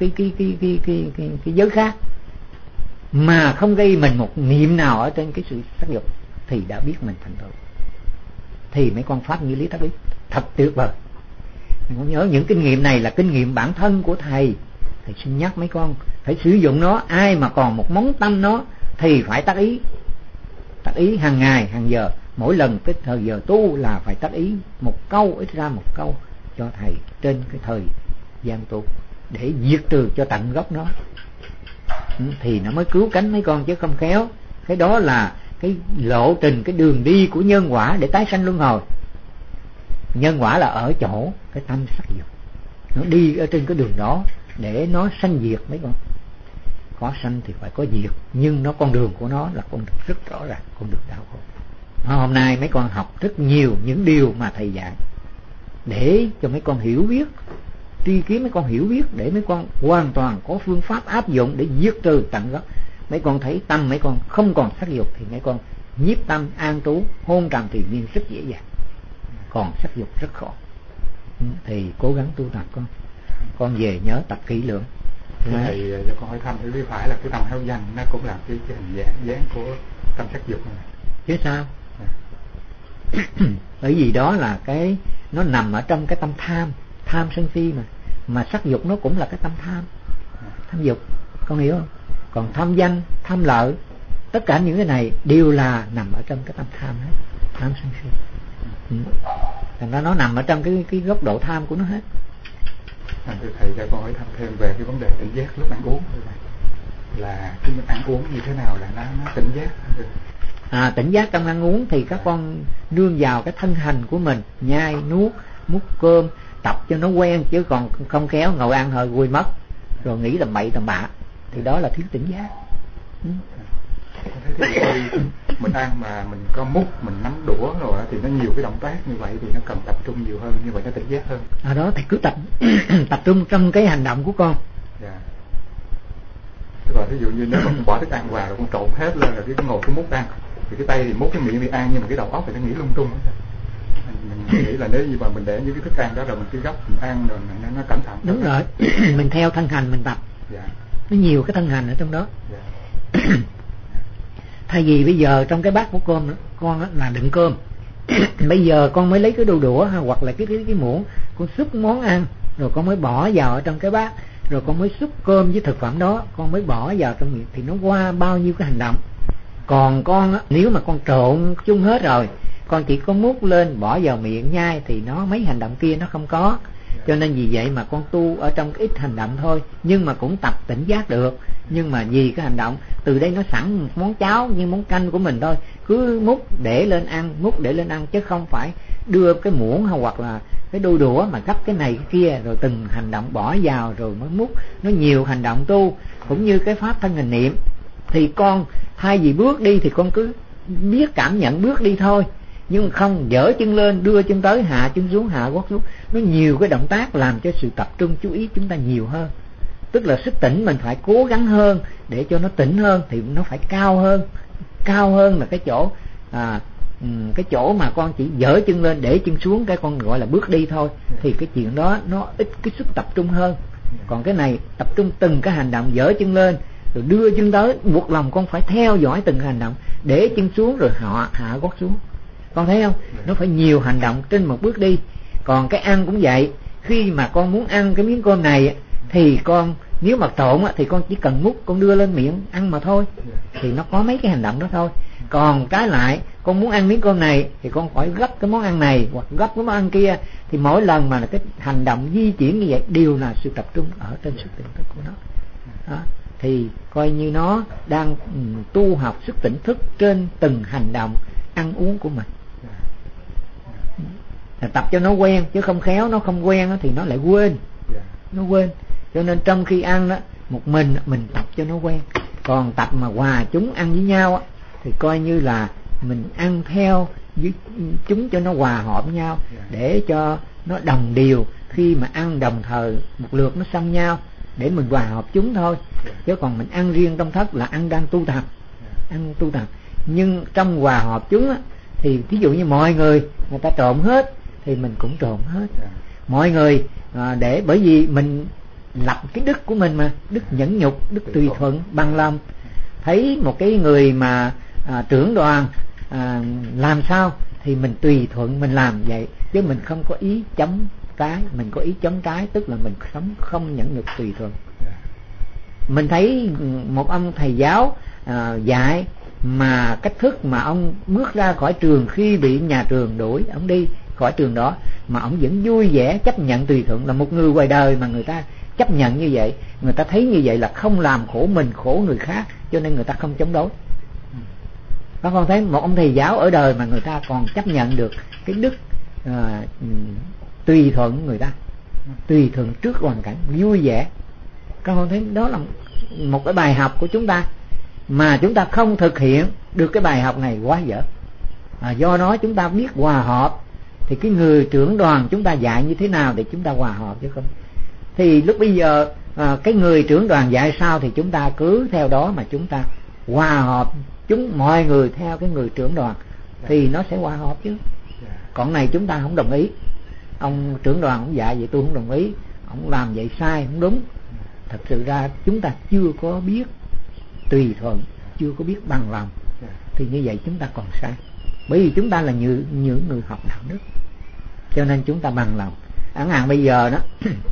[SPEAKER 1] giới khác mà không gây mình một niệm nào ở trên cái sự sắc dục, thì đã biết mình thành tựu. Thì mấy con pháp như lý tác ý thật tuyệt vời. Mình có nhớ những kinh nghiệm này là kinh nghiệm bản thân của thầy. Thầy xin nhắc mấy con phải sử dụng nó. Ai mà còn một móng tâm nó thì phải tác ý. Tác ý hàng ngày hàng giờ. Mỗi lần cái thời giờ tu là phải tác ý một câu, ít ra một câu cho thầy trên cái thời gian tu, để diệt trừ cho tận gốc nó. Thì nó mới cứu cánh mấy con, chứ không khéo cái đó là cái lộ trình, cái đường đi của nhân quả để tái sanh luân hồi. Nhân quả là ở chỗ cái tâm sắc dục, nó đi ở trên cái đường đó để nó sanh diệt mấy con. Có sanh thì phải có diệt, nhưng con đường của nó là con đường rất rõ ràng, con đường đau khổ. Hôm nay mấy con học rất nhiều những điều mà thầy dạy, để cho mấy con hiểu biết, tri kiến mấy con hiểu biết, để mấy con hoàn toàn có phương pháp áp dụng để diệt trừ tận gốc. Mấy con thấy tâm mấy con không còn sắc dục thì mấy con nhiếp tâm an trú hôn trầm thì viên rất dễ dàng. Còn sắc dục rất khó. Thì cố gắng tu tập con về nhớ tập kỹ lưỡng.
[SPEAKER 2] Thầy cho con hỏi thăm thì phải là cái tâm heo danh nó cũng là cái hình dáng của tâm sắc dục này.
[SPEAKER 1] Chứ sao? Bởi vì đó là cái nó nằm ở trong cái tâm tham sân si mà sắc dục nó cũng là cái tâm tham dục, con hiểu không? Còn tham danh, tham lợi, tất cả những cái này đều là nằm ở trong cái tâm tham hết, tham sân si. Thành ra nó nằm ở trong cái góc độ tham của nó hết.
[SPEAKER 2] Thầy cho con hỏi thăm thêm về cái vấn đề tỉnh giác lúc ăn uống là khi mình ăn uống như thế nào là nó tỉnh giác?
[SPEAKER 1] Tỉnh giác trong ăn uống thì các con nương vào cái thân hành của mình, nhai nuốt múc cơm, tập cho nó quen, chứ còn không khéo ngồi ăn hơi quên mất rồi nghĩ tầm bậy tầm bạ thì đó là thiếu tỉnh giác.
[SPEAKER 2] Mình ăn mà mình có múc, mình nắm đũa rồi thì nó nhiều cái động tác như vậy thì nó cần tập trung nhiều hơn, như vậy nó tỉnh giác hơn.
[SPEAKER 1] Đó thầy cứ tập trung trong cái hành động của con.
[SPEAKER 2] Dạ. Rồi ví dụ như nếu mà con bỏ thức ăn vào rồi con trộn hết lên rồi cái ngồi cái múc ăn, thì cái tay thì múc, cái miệng thì ăn, nhưng mà cái đầu óc thì nó nghĩ lung tung. Mình nghĩ là nếu như mà mình để những cái thức ăn đó rồi mình cứ gấp mình ăn rồi nó cẩn thận.
[SPEAKER 1] Đúng rồi. Mình theo thân hành mình tập.
[SPEAKER 2] Dạ.
[SPEAKER 1] Nó nhiều cái thân hành ở trong đó.
[SPEAKER 2] Dạ.
[SPEAKER 1] Thay vì bây giờ trong cái bát của con là đựng cơm bây giờ con mới lấy cái đôi đũa hoặc là cái muỗng, con xúc món ăn rồi con mới bỏ vào ở trong cái bát, rồi con mới xúc cơm với thực phẩm đó con mới bỏ vào trong miệng, thì nó qua bao nhiêu cái hành động. Còn con nếu mà con trộn chung hết rồi, con chỉ có múc lên bỏ vào miệng nhai thì nó mấy hành động kia nó không có. Cho nên vì vậy mà con tu ở trong cái ít hành động thôi, nhưng mà cũng tập tỉnh giác được. Nhưng mà vì cái hành động từ đây nó sẵn một món cháo như món canh của mình thôi, cứ múc để lên ăn, múc để lên ăn, chứ không phải đưa cái muỗng hoặc là cái đôi đũa mà gấp cái này cái kia rồi từng hành động bỏ vào rồi mới múc. Nó nhiều hành động tu. Cũng như cái pháp thân hình niệm thì con thay vì bước đi thì con cứ biết cảm nhận bước đi thôi, nhưng không dở chân lên đưa chân tới, hạ chân xuống, hạ gót xuống. Nó nhiều cái động tác làm cho sự tập trung chú ý chúng ta nhiều hơn. Tức là sức tỉnh mình phải cố gắng hơn để cho nó tỉnh hơn, thì nó phải cao hơn là cái chỗ mà con chỉ dở chân lên để chân xuống, cái con gọi là bước đi thôi, thì cái chuyện đó nó ít cái sức tập trung hơn. Còn cái này tập trung từng cái hành động, dở chân lên rồi đưa chân tới, buộc lòng con phải theo dõi từng hành động, để chân xuống rồi hạ gót xuống. Con thấy không? Nó phải nhiều hành động trên một bước đi. Còn cái ăn cũng vậy, khi mà con muốn ăn cái miếng cơm này thì con nếu mà trộn thì con chỉ cần múc con đưa lên miệng ăn mà thôi, thì nó có mấy cái hành động đó thôi. Còn trái lại con muốn ăn miếng cơm này thì con phải gấp cái món ăn này hoặc gấp cái món ăn kia, thì mỗi lần mà cái hành động di chuyển như vậy đều là sự tập trung ở trên sức tỉnh thức của nó đó. Thì coi như nó đang tu học sức tỉnh thức trên từng hành động ăn uống của mình. Tập cho nó quen, chứ không khéo nó không quen thì nó lại quên. Cho nên trong khi ăn đó, một mình tập cho nó quen. Còn tập mà hòa chúng ăn với nhau thì coi như là mình ăn theo với chúng cho nó hòa hợp với nhau, để cho nó đồng đều. Khi mà ăn đồng thời một lượt nó xăm nhau để mình hòa hợp chúng thôi. Chứ còn mình ăn riêng trong thất là ăn đang tu tập. Nhưng trong hòa hợp chúng thì ví dụ như mọi người ta trộn hết thì mình cũng trộn hết. Mọi người bởi vì mình lập cái đức của mình mà, đức nhẫn nhục, đức tùy thuận, bằng lòng. Thấy một cái người mà trưởng đoàn làm sao thì mình tùy thuận mình làm vậy, chứ mình không có ý chống trái. Mình có ý chống trái tức là mình sống không nhẫn nhục tùy thuận. Mình thấy một ông thầy giáo dạy mà cách thức mà ông bước ra khỏi trường khi bị nhà trường đuổi, ông đi khỏi trường đó mà ông vẫn vui vẻ chấp nhận tùy thuận, là một người ngoài đời mà người ta chấp nhận như vậy. Người ta thấy như vậy là không làm khổ mình, khổ người khác, cho nên người ta không chống đối. Các con thấy một ông thầy giáo ở đời mà người ta còn chấp nhận được cái đức tùy thuận người ta, tùy thuận trước hoàn cảnh, vui vẻ. Các con thấy đó là một cái bài học của chúng ta, mà chúng ta không thực hiện được cái bài học này quá dở. Do đó chúng ta biết hòa hợp, thì cái người trưởng đoàn chúng ta dạy như thế nào để chúng ta hòa hợp, chứ không thì lúc bây giờ cái người trưởng đoàn dạy sao thì chúng ta cứ theo đó mà chúng ta hòa hợp mọi người theo cái người trưởng đoàn thì nó sẽ hòa hợp chứ. Còn này chúng ta không đồng ý, ông trưởng đoàn cũng dạy vậy tôi không đồng ý, ông làm vậy sai không đúng. Thật sự ra chúng ta chưa có biết tùy thuận, chưa có biết bằng lòng, thì như vậy chúng ta còn sai. Bởi vì chúng ta là những người học đạo đức, cho nên chúng ta bằng lòng. Chẳng hạn bây giờ đó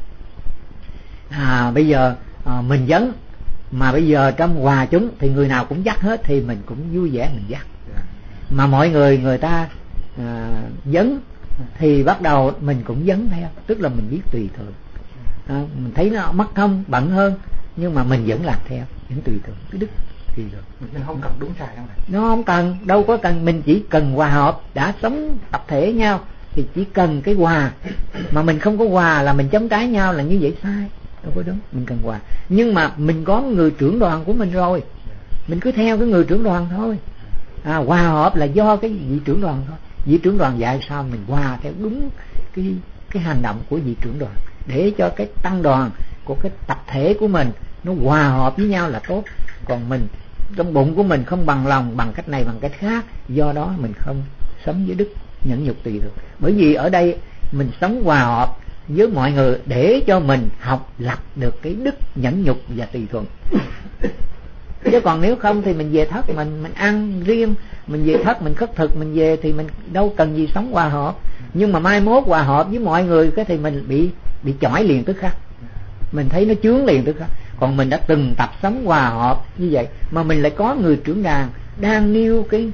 [SPEAKER 1] bây giờ mình dấn, mà bây giờ trong hòa chúng thì người nào cũng dắt hết, thì mình cũng vui vẻ mình dắt. Mà mọi người ta dấn thì bắt đầu mình cũng dấn theo, tức là mình biết tùy thuận. Mình thấy nó mất công bận hơn, nhưng mà mình vẫn làm theo, vẫn tùy thuận cái đức tùy thuận.
[SPEAKER 2] Mình không cần đúng sai đâu này.
[SPEAKER 1] Nó không cần, đâu có cần, mình chỉ cần hòa hợp. Đã sống tập thể nhau thì chỉ cần cái hòa, mà mình không có hòa là mình chống trái nhau, là như vậy sai, đâu có đúng. Mình cần hòa, nhưng mà mình có người trưởng đoàn của mình rồi, mình cứ theo cái người trưởng đoàn thôi. Hòa hợp là do cái vị trưởng đoàn thôi. Vị trưởng đoàn dạy sao mình hòa theo đúng cái hành động của vị trưởng đoàn, để cho cái tăng đoàn của cái tập thể của mình nó hòa hợp với nhau là tốt. Còn mình trong bụng của mình không bằng lòng bằng cách này bằng cách khác, do đó mình không sống với đức nhẫn nhục tùy thuận. Bởi vì ở đây mình sống hòa hợp với mọi người để cho mình học lập được cái đức nhẫn nhục và tùy thuận. Chứ còn nếu không thì mình về thất mình ăn riêng, mình về thất mình khất thực, mình về thì mình đâu cần gì sống hòa hợp. Nhưng mà mai mốt hòa hợp với mọi người cái thì mình bị chỏi liền tức khắc, mình thấy nó chướng liền tức khắc. Còn mình đã từng tập sống hòa hợp như vậy mà mình lại có người trưởng đàn đang nêu cái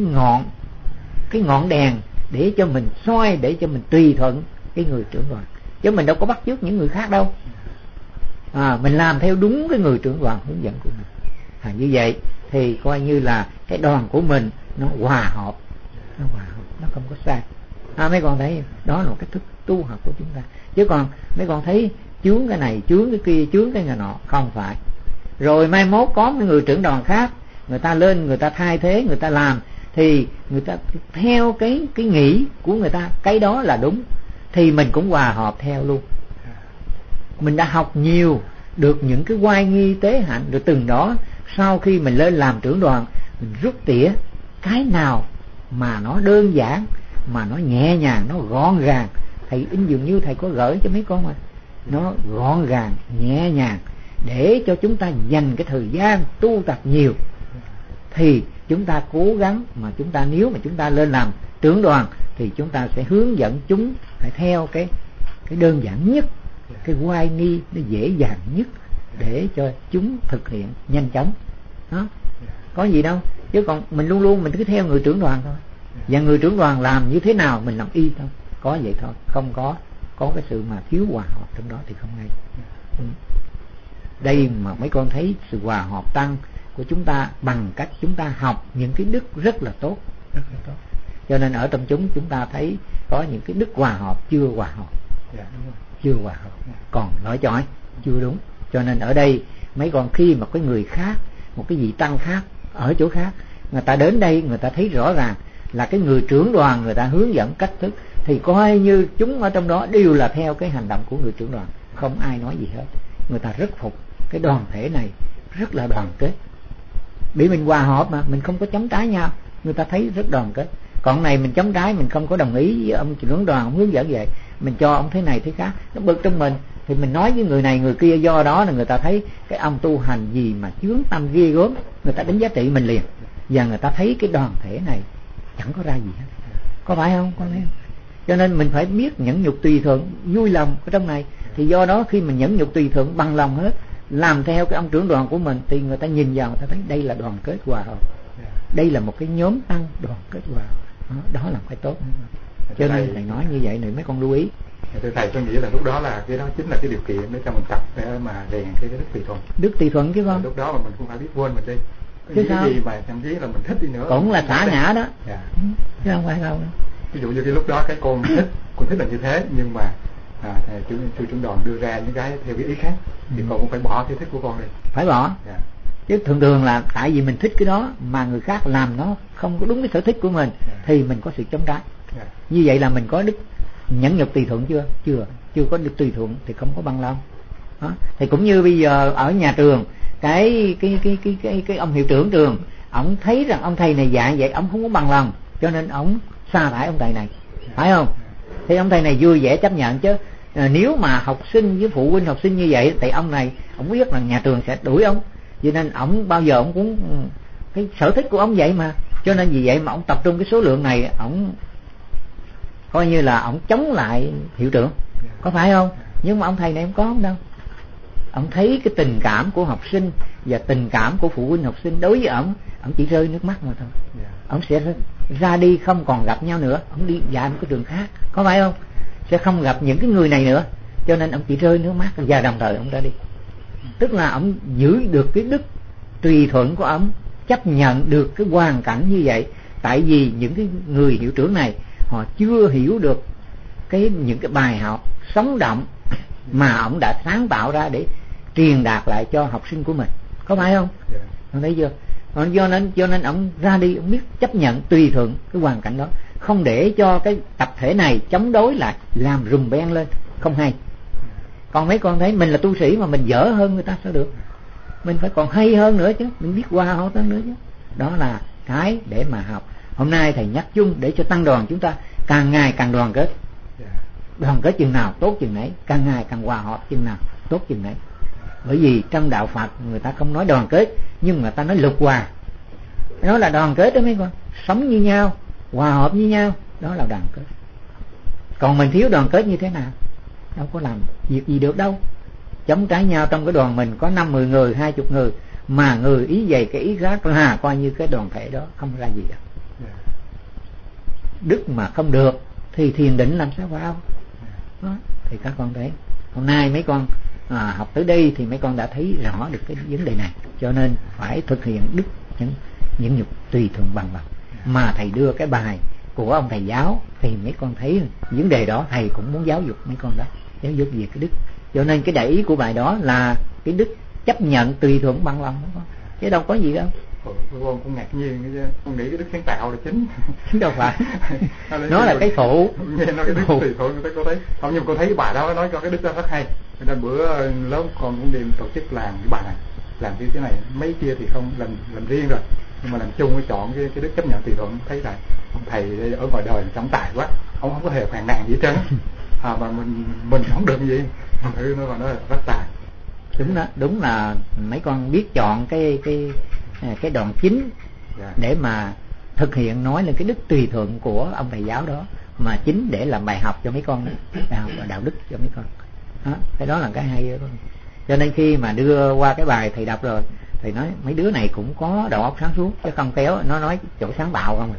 [SPEAKER 1] ngọn đèn để cho mình soi, để cho mình tùy thuận cái người trưởng đoàn, chứ mình đâu có bắt chước những người khác đâu. Mình làm theo đúng cái người trưởng đoàn hướng dẫn của mình. Như vậy thì coi như là cái đoàn của mình nó hòa hợp, nó không có sai. Mấy con thấy đó là một cái thức tu học của chúng ta. Chứ còn mấy con thấy chướng cái này, chướng cái kia, chướng cái nọ, không phải. Rồi mai mốt có mấy người trưởng đoàn khác, người ta lên, người ta thay thế, người ta làm, thì người ta theo cái nghĩ của người ta, cái đó là đúng, thì mình cũng hòa hợp theo luôn. Mình đã học nhiều được những cái oai nghi tế hạnh, rồi từng đó sau khi mình lên làm trưởng đoàn, mình rút tỉa cái nào mà nó đơn giản, mà nó nhẹ nhàng, nó gọn gàng. Thầy dường như thầy có gửi cho mấy con mà, nó gọn gàng, nhẹ nhàng, để cho chúng ta dành cái thời gian tu tập nhiều. Thì chúng ta cố gắng mà chúng ta, nếu mà chúng ta lên làm trưởng đoàn thì chúng ta sẽ hướng dẫn chúng phải theo cái đơn giản nhất, cái oai nghi nó dễ dàng nhất, để cho chúng thực hiện nhanh chóng. Đó, có gì đâu. Chứ còn mình luôn luôn mình cứ theo người trưởng đoàn thôi, và người trưởng đoàn làm như thế nào mình làm y thôi, có vậy thôi, không có cái sự mà thiếu hòa hợp trong đó thì không hay. Đây mà mấy con thấy sự hòa hợp tăng của chúng ta bằng cách chúng ta học những cái đức rất là tốt, rất là tốt. Cho nên ở trong chúng ta thấy có những cái đức hòa hợp chưa hòa hợp, chưa hòa hợp, còn nói chói chưa đúng. Cho nên ở đây mấy con khi mà có người khác, một cái vị tăng khác ở chỗ khác, người ta đến đây, người ta thấy rõ ràng là cái người trưởng đoàn người ta hướng dẫn cách thức, thì coi như chúng ở trong đó đều là theo cái hành động của người trưởng đoàn, không ai nói gì hết. Người ta rất phục cái đoàn thể này, rất là đoàn kết. Bị mình hòa hợp mà mình không có chống trái nhau, người ta thấy rất đoàn kết. Còn này mình chống trái, mình không có đồng ý với ông trưởng đoàn, ông hướng dẫn vậy, mình cho ông thế này thế khác, nó bực trong mình, thì mình nói với người này người kia, do đó là người ta thấy cái ông tu hành gì mà chướng tâm ghê gớm, người ta đánh giá trị mình liền, và người ta thấy cái đoàn thể này chẳng có ra gì hết. Có phải không con em? Cho nên mình phải biết nhẫn nhục tùy thuận, vui lòng ở trong này. Thì do đó khi mình nhẫn nhục tùy thuận bằng lòng hết, làm theo cái ông trưởng đoàn của mình, thì người ta nhìn vào, người ta thấy đây là đoàn kết hòa hợp, đây là một cái nhóm tăng đoàn kết hòa hợp. Đó là một cái tốt. Cho nên thầy nói như vậy này mấy con lưu ý.
[SPEAKER 2] Thưa thầy, tôi nghĩ là lúc đó là cái đó chính là cái điều kiện để cho mình tập để mà rèn cái đức tùy thuận.
[SPEAKER 1] Đức tùy thuận chứ không?
[SPEAKER 2] Lúc đó mà mình cũng phải biết quên mình đi. Chứ cái gì mà thậm chí là mình thích đi nữa
[SPEAKER 1] cũng là xả ngã đó. Chứ không phải đâu.
[SPEAKER 2] Ví dụ như cái lúc đó cái con thích là như thế, nhưng mà chú trưởng đoàn đưa ra những cái theo cái ý khác, thì con cũng phải bỏ cái thích của con đi.
[SPEAKER 1] Phải bỏ. Chứ thường là tại vì mình thích cái đó mà người khác làm nó không có đúng cái sở thích của mình, thì mình có sự chống trái. Như vậy là mình có đức nhẫn nhục tùy thuận chưa? Chưa có đức tùy thuận thì không có bằng lòng. Đó. Thì cũng như bây giờ ở nhà trường, cái ông hiệu trưởng trường, ông thấy rằng ông thầy này dạy vậy, ông không có bằng lòng, cho nên ông sa thải ông thầy này, phải không? Thì ông thầy này vui vẻ chấp nhận, chứ nếu mà học sinh với phụ huynh học sinh như vậy, thì ông này ông biết là nhà trường sẽ đuổi ông, cho nên ông bao giờ ông cũng cái sở thích của ông vậy mà, cho nên vì vậy mà ông tập trung cái số lượng này, ông coi như là ông chống lại hiệu trưởng, có phải không? Nhưng mà ông thầy này không đâu. Ông thấy cái tình cảm của học sinh và tình cảm của phụ huynh học sinh đối với ông chỉ rơi nước mắt mà thôi. Ông sẽ ra đi không còn gặp nhau nữa, ông đi dạy một cái trường khác, có phải không? Sẽ không gặp những cái người này nữa, cho nên ông chỉ rơi nước mắt và đồng thời ông ra đi. Tức là ông giữ được cái đức tùy thuận của ông, chấp nhận được cái hoàn cảnh như vậy. Tại vì những cái người hiệu trưởng này họ chưa hiểu được những cái bài học sống động mà ông đã sáng tạo ra để truyền đạt lại cho học sinh của mình, có phải không? Ông thấy chưa? Do nên ông ra đi, ông biết chấp nhận tùy thuận cái hoàn cảnh đó, không để cho cái tập thể này chống đối lại, làm rùm beng lên, không hay. Còn mấy con thấy mình là tu sĩ mà mình dở hơn người ta sao được? Mình phải còn hay hơn nữa chứ, mình biết hòa hợp hơn nữa chứ. Đó là cái để mà học. Hôm nay thầy nhắc chung để cho tăng đoàn chúng ta càng ngày càng đoàn kết. Đoàn kết chừng nào tốt chừng nấy, càng ngày càng hòa hợp chừng nào tốt chừng nấy. Bởi vì trong đạo Phật người ta không nói đoàn kết, nhưng mà ta nói lục hòa. Đó là đoàn kết đó mấy con. Sống như nhau, hòa hợp với nhau, đó là đoàn kết. Còn mình thiếu đoàn kết như thế nào? Đâu có làm việc gì được đâu. Chống trái nhau trong cái đoàn mình có 5-10 người, 20 người, mà người ý vậy cái ý khác là coi như cái đoàn thể đó không ra gì đâu. Đức mà không được thì thiền định làm sao vào đó. Thì các con thấy hôm nay mấy con học tới đây thì mấy con đã thấy rõ được cái vấn đề này. Cho nên phải thực hiện đức nhẫn nhục tùy thuận bằng lòng. Mà thầy đưa cái bài của ông thầy giáo thì mấy con thấy vấn đề đó thầy cũng muốn giáo dục mấy con đó, giáo dục về cái đức. Cho nên cái đại ý của bài đó là cái đức chấp nhận tùy thuận bằng lòng, chứ đâu có gì đâu.
[SPEAKER 2] Con cũng ngạc nhiên chứ, con nghĩ cái đức sáng tạo là chính.
[SPEAKER 1] Chứ đâu phải. Nó là cái phụ.
[SPEAKER 2] Nghe nói cái đức tùy thuận, con thấy không, nhưng con thấy cái bài đó nói cho cái đức đó rất hay. Nên bữa lớn con cũng đi tổ chức làm cái bài này, làm cái này, mấy kia thì không làm riêng rồi, nhưng mà làm chung mới chọn cái đức chấp nhận tùy thuận. Thấy là ông thầy ở ngoài đời trọng tài quá, ông không có hề phàn nàn gì hết trơn mà mình không được gì, nó còn nói là rất tài.
[SPEAKER 1] Đúng đó, đúng là mấy con biết chọn cái đoạn chính để mà thực hiện nói lên cái đức tùy thuận của ông thầy giáo đó, mà chính để làm bài học cho mấy con, bài học và đạo đức cho mấy con đó. Cái đó là cái hay đó. Cho nên khi mà đưa qua cái bài thầy đọc rồi, thầy nói mấy đứa này cũng có đầu óc sáng suốt chứ không kéo nó nói chỗ sáng tạo không.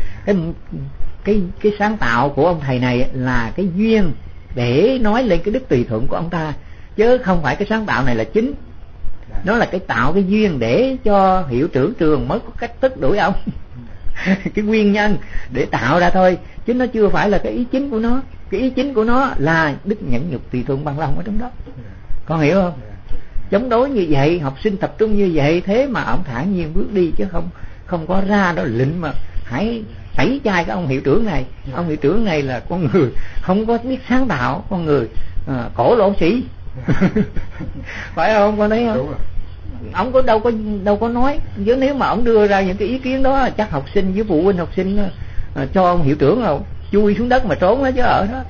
[SPEAKER 1] Cái sáng tạo của ông thầy này là cái duyên để nói lên cái đức tùy thuận của ông ta, chứ không phải cái sáng tạo này là chính. Nó là cái tạo cái duyên để cho hiệu trưởng trường mới có cách tức đuổi ông. Cái nguyên nhân để tạo ra thôi, chứ nó chưa phải là cái ý chính của nó. Cái ý chính của nó là đức nhẫn nhục tùy thuận bằng lòng ở trong đó. Con hiểu không? Chống đối như vậy, học sinh tập trung như vậy, thế mà ông thản nhiên bước đi, chứ không có ra đó lệnh mà hãy tẩy chay cái ông hiệu trưởng này. Ông hiệu trưởng này là con người không có biết sáng tạo, con người cổ lỗ sĩ. Phải không? Con thấy không? Ông có đâu có nói, chứ nếu mà ông đưa ra những cái ý kiến đó chắc học sinh với phụ huynh học sinh cho ông hiệu trưởng là chui xuống đất mà trốn đó chứ ở đó.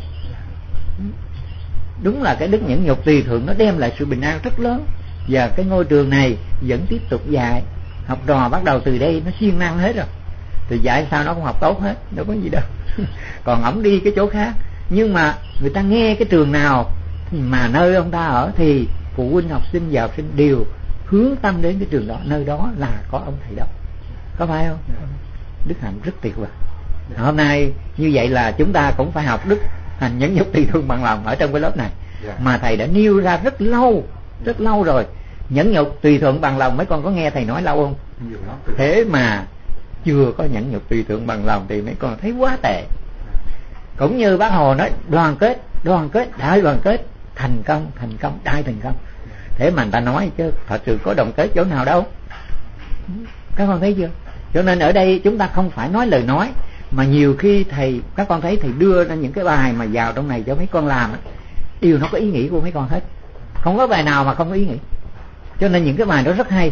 [SPEAKER 1] Đúng là cái đức nhẫn nhục tùy thuận nó đem lại sự bình an rất lớn, và cái ngôi trường này vẫn tiếp tục dạy. Học trò bắt đầu từ đây nó siêng năng hết rồi, thì dạy sao nó cũng học tốt hết, đâu có gì đâu. Còn ổng đi cái chỗ khác, nhưng mà người ta nghe cái trường nào mà nơi ông ta ở thì phụ huynh học sinh và học sinh đều hướng tâm đến cái trường đó, nơi đó là có ông thầy đó, có phải không? Đức hạnh rất tuyệt vời. Hôm nay như vậy là chúng ta cũng phải học đức hành nhẫn nhục tùy thuận bằng lòng ở trong cái lớp này, mà thầy đã nêu ra rất lâu rồi. Nhẫn nhục tùy thuận bằng lòng mấy con có nghe thầy nói lâu không? Thế mà chưa có nhẫn nhục tùy thuận bằng lòng thì mấy con thấy quá tệ. Cũng như bác Hồ nói đoàn kết, đại đoàn kết, thành công, đại thành công. Thế mà người ta nói chứ thật sự có đoàn kết chỗ nào đâu. Các con thấy chưa? Cho nên ở đây chúng ta không phải nói lời nói, mà nhiều khi các con thấy thầy đưa ra những cái bài mà vào trong này cho mấy con làm, đều nó có ý nghĩ của mấy con hết, không có bài nào mà không có ý nghĩ. Cho nên những cái bài đó rất hay,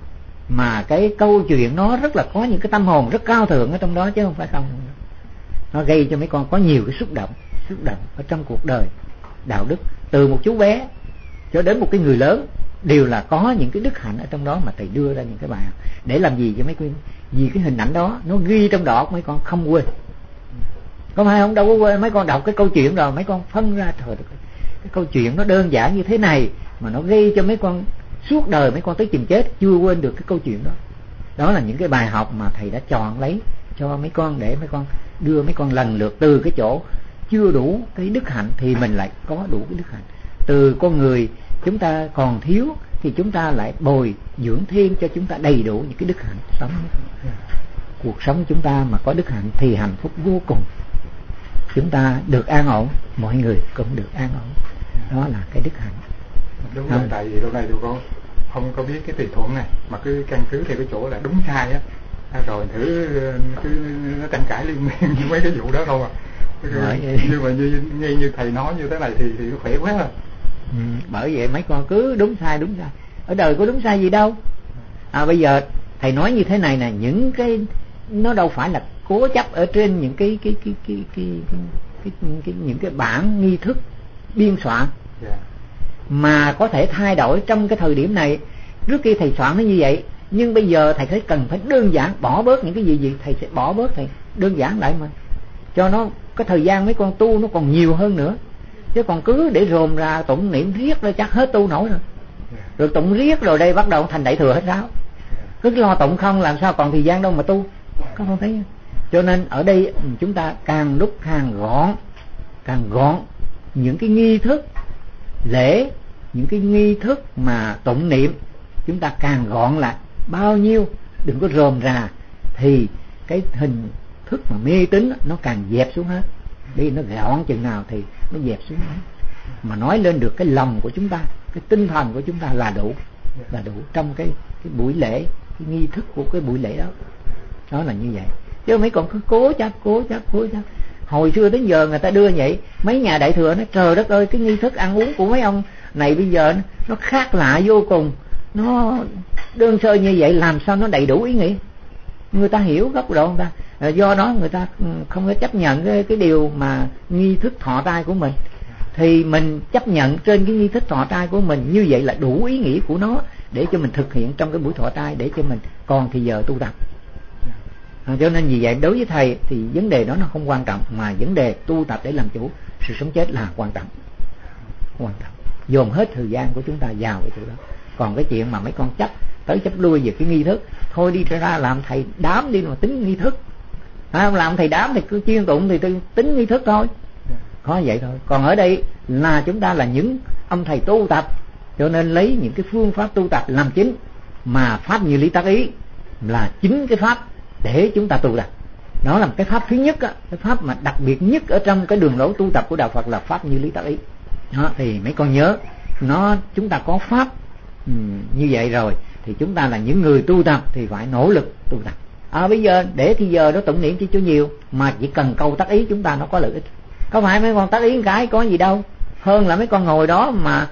[SPEAKER 1] mà cái câu chuyện nó rất là có những cái tâm hồn rất cao thượng ở trong đó, chứ không phải không. Nó gây cho mấy con có nhiều cái xúc động ở trong cuộc đời đạo đức, từ một chú bé cho đến một cái người lớn đều là có những cái đức hạnh ở trong đó, mà thầy đưa ra những cái bài để làm gì cho mấy con, vì cái hình ảnh đó nó ghi trong đó mấy con không quên. Có phải không? Đâu có quên. Mấy con đọc cái câu chuyện rồi mấy con phân ra trời, cái câu chuyện nó đơn giản như thế này mà nó gây cho mấy con suốt đời, mấy con tới chừng chết chưa quên được cái câu chuyện đó. Đó là những cái bài học mà thầy đã chọn lấy cho mấy con, để mấy con đưa mấy con lần lượt từ cái chỗ chưa đủ cái đức hạnh thì mình lại có đủ cái đức hạnh. Từ con người chúng ta còn thiếu thì chúng ta lại bồi dưỡng thêm cho chúng ta đầy đủ những cái đức hạnh sống. Cuộc sống chúng ta mà có đức hạnh thì hạnh phúc vô cùng. Chúng ta được an ổn, mọi người cũng được an ổn. Đó là cái đức hạnh.
[SPEAKER 2] Đúng rồi, tại vì lúc này tụi con không có biết cái tùy thuận này, mà cứ căn cứ theo cái chỗ là đúng sai á, rồi thử cứ nó tranh cãi liên miên mấy cái vụ đó không à. Nhưng mà như thầy nói như thế này thì nó khỏe quá rồi.
[SPEAKER 1] Bởi vậy mấy con cứ đúng sai. Ở đời có đúng sai gì đâu. Bây giờ thầy nói như thế này nè, những cái nó đâu phải là cố chấp ở trên những những cái bản nghi thức biên soạn. mà có thể thay đổi trong cái thời điểm này. Trước kia thầy soạn nó như vậy, nhưng bây giờ thầy thấy cần phải đơn giản, bỏ bớt những cái gì thầy sẽ bỏ bớt, thầy đơn giản lại mà cho nó cái thời gian mấy con tu nó còn nhiều hơn nữa. Chứ còn cứ để rồm ra tụng niệm riết rồi chắc hết tu nổi rồi tụng riết rồi đây bắt đầu thành đại thừa hết sao. Cứ lo tụng không làm sao còn thời gian đâu mà tu, có không thấy. Cho nên ở đây chúng ta càng lúc càng gọn những cái nghi thức lễ, những cái nghi thức mà tụng niệm chúng ta càng gọn lại bao nhiêu, đừng có rôm rà, thì cái hình thức mà mê tín nó càng dẹp xuống hết. Đi nó gọn chừng nào thì nó dẹp xuống hết, mà nói lên được cái lòng của chúng ta, cái tinh thần của chúng ta là đủ trong cái buổi lễ, cái nghi thức của cái buổi lễ đó. Đó là như vậy, chứ mấy con cứ cố chấp. Hồi xưa đến giờ người ta đưa vậy, mấy nhà đại thừa nó trời đất ơi, cái nghi thức ăn uống của mấy ông này bây giờ nó khác lạ vô cùng, nó đơn sơ như vậy làm sao nó đầy đủ ý nghĩa. Người ta hiểu góc độ người ta, do đó người ta không có chấp nhận cái điều mà nghi thức thọ trai của mình, thì mình chấp nhận trên cái nghi thức thọ trai của mình như vậy là đủ ý nghĩa của nó để cho mình thực hiện trong cái buổi thọ trai, để cho mình còn thì giờ tu tập. Cho nên vì vậy đối với thầy thì vấn đề đó nó không quan trọng, mà vấn đề tu tập để làm chủ sự sống chết là quan trọng, dồn hết thời gian của chúng ta vào cái chỗ đó. Còn cái chuyện mà mấy con chấp tới chấp lui về cái nghi thức, thôi đi ra làm thầy đám đi mà tính nghi thức, không làm thầy đám thì cứ chuyên tụng thì tính nghi thức thôi, có vậy thôi. Còn ở đây là chúng ta là những ông thầy tu tập, cho nên lấy những cái phương pháp tu tập làm chính, mà pháp như lý tác ý là chính cái pháp để chúng ta tu tập. Đó là một cái pháp thứ nhất á, cái pháp mà đặc biệt nhất ở trong cái đường lối tu tập của đạo Phật là pháp như lý tác ý. Đó, thì mấy con nhớ chúng ta có pháp như vậy rồi thì chúng ta là những người tu tập thì phải nỗ lực tu tập. Bây giờ để thì giờ đó tụng niệm cho nhiều, mà chỉ cần câu tác ý chúng ta nó có lợi ích. Có phải mấy con tác ý cái có gì đâu, hơn là mấy con ngồi đó mà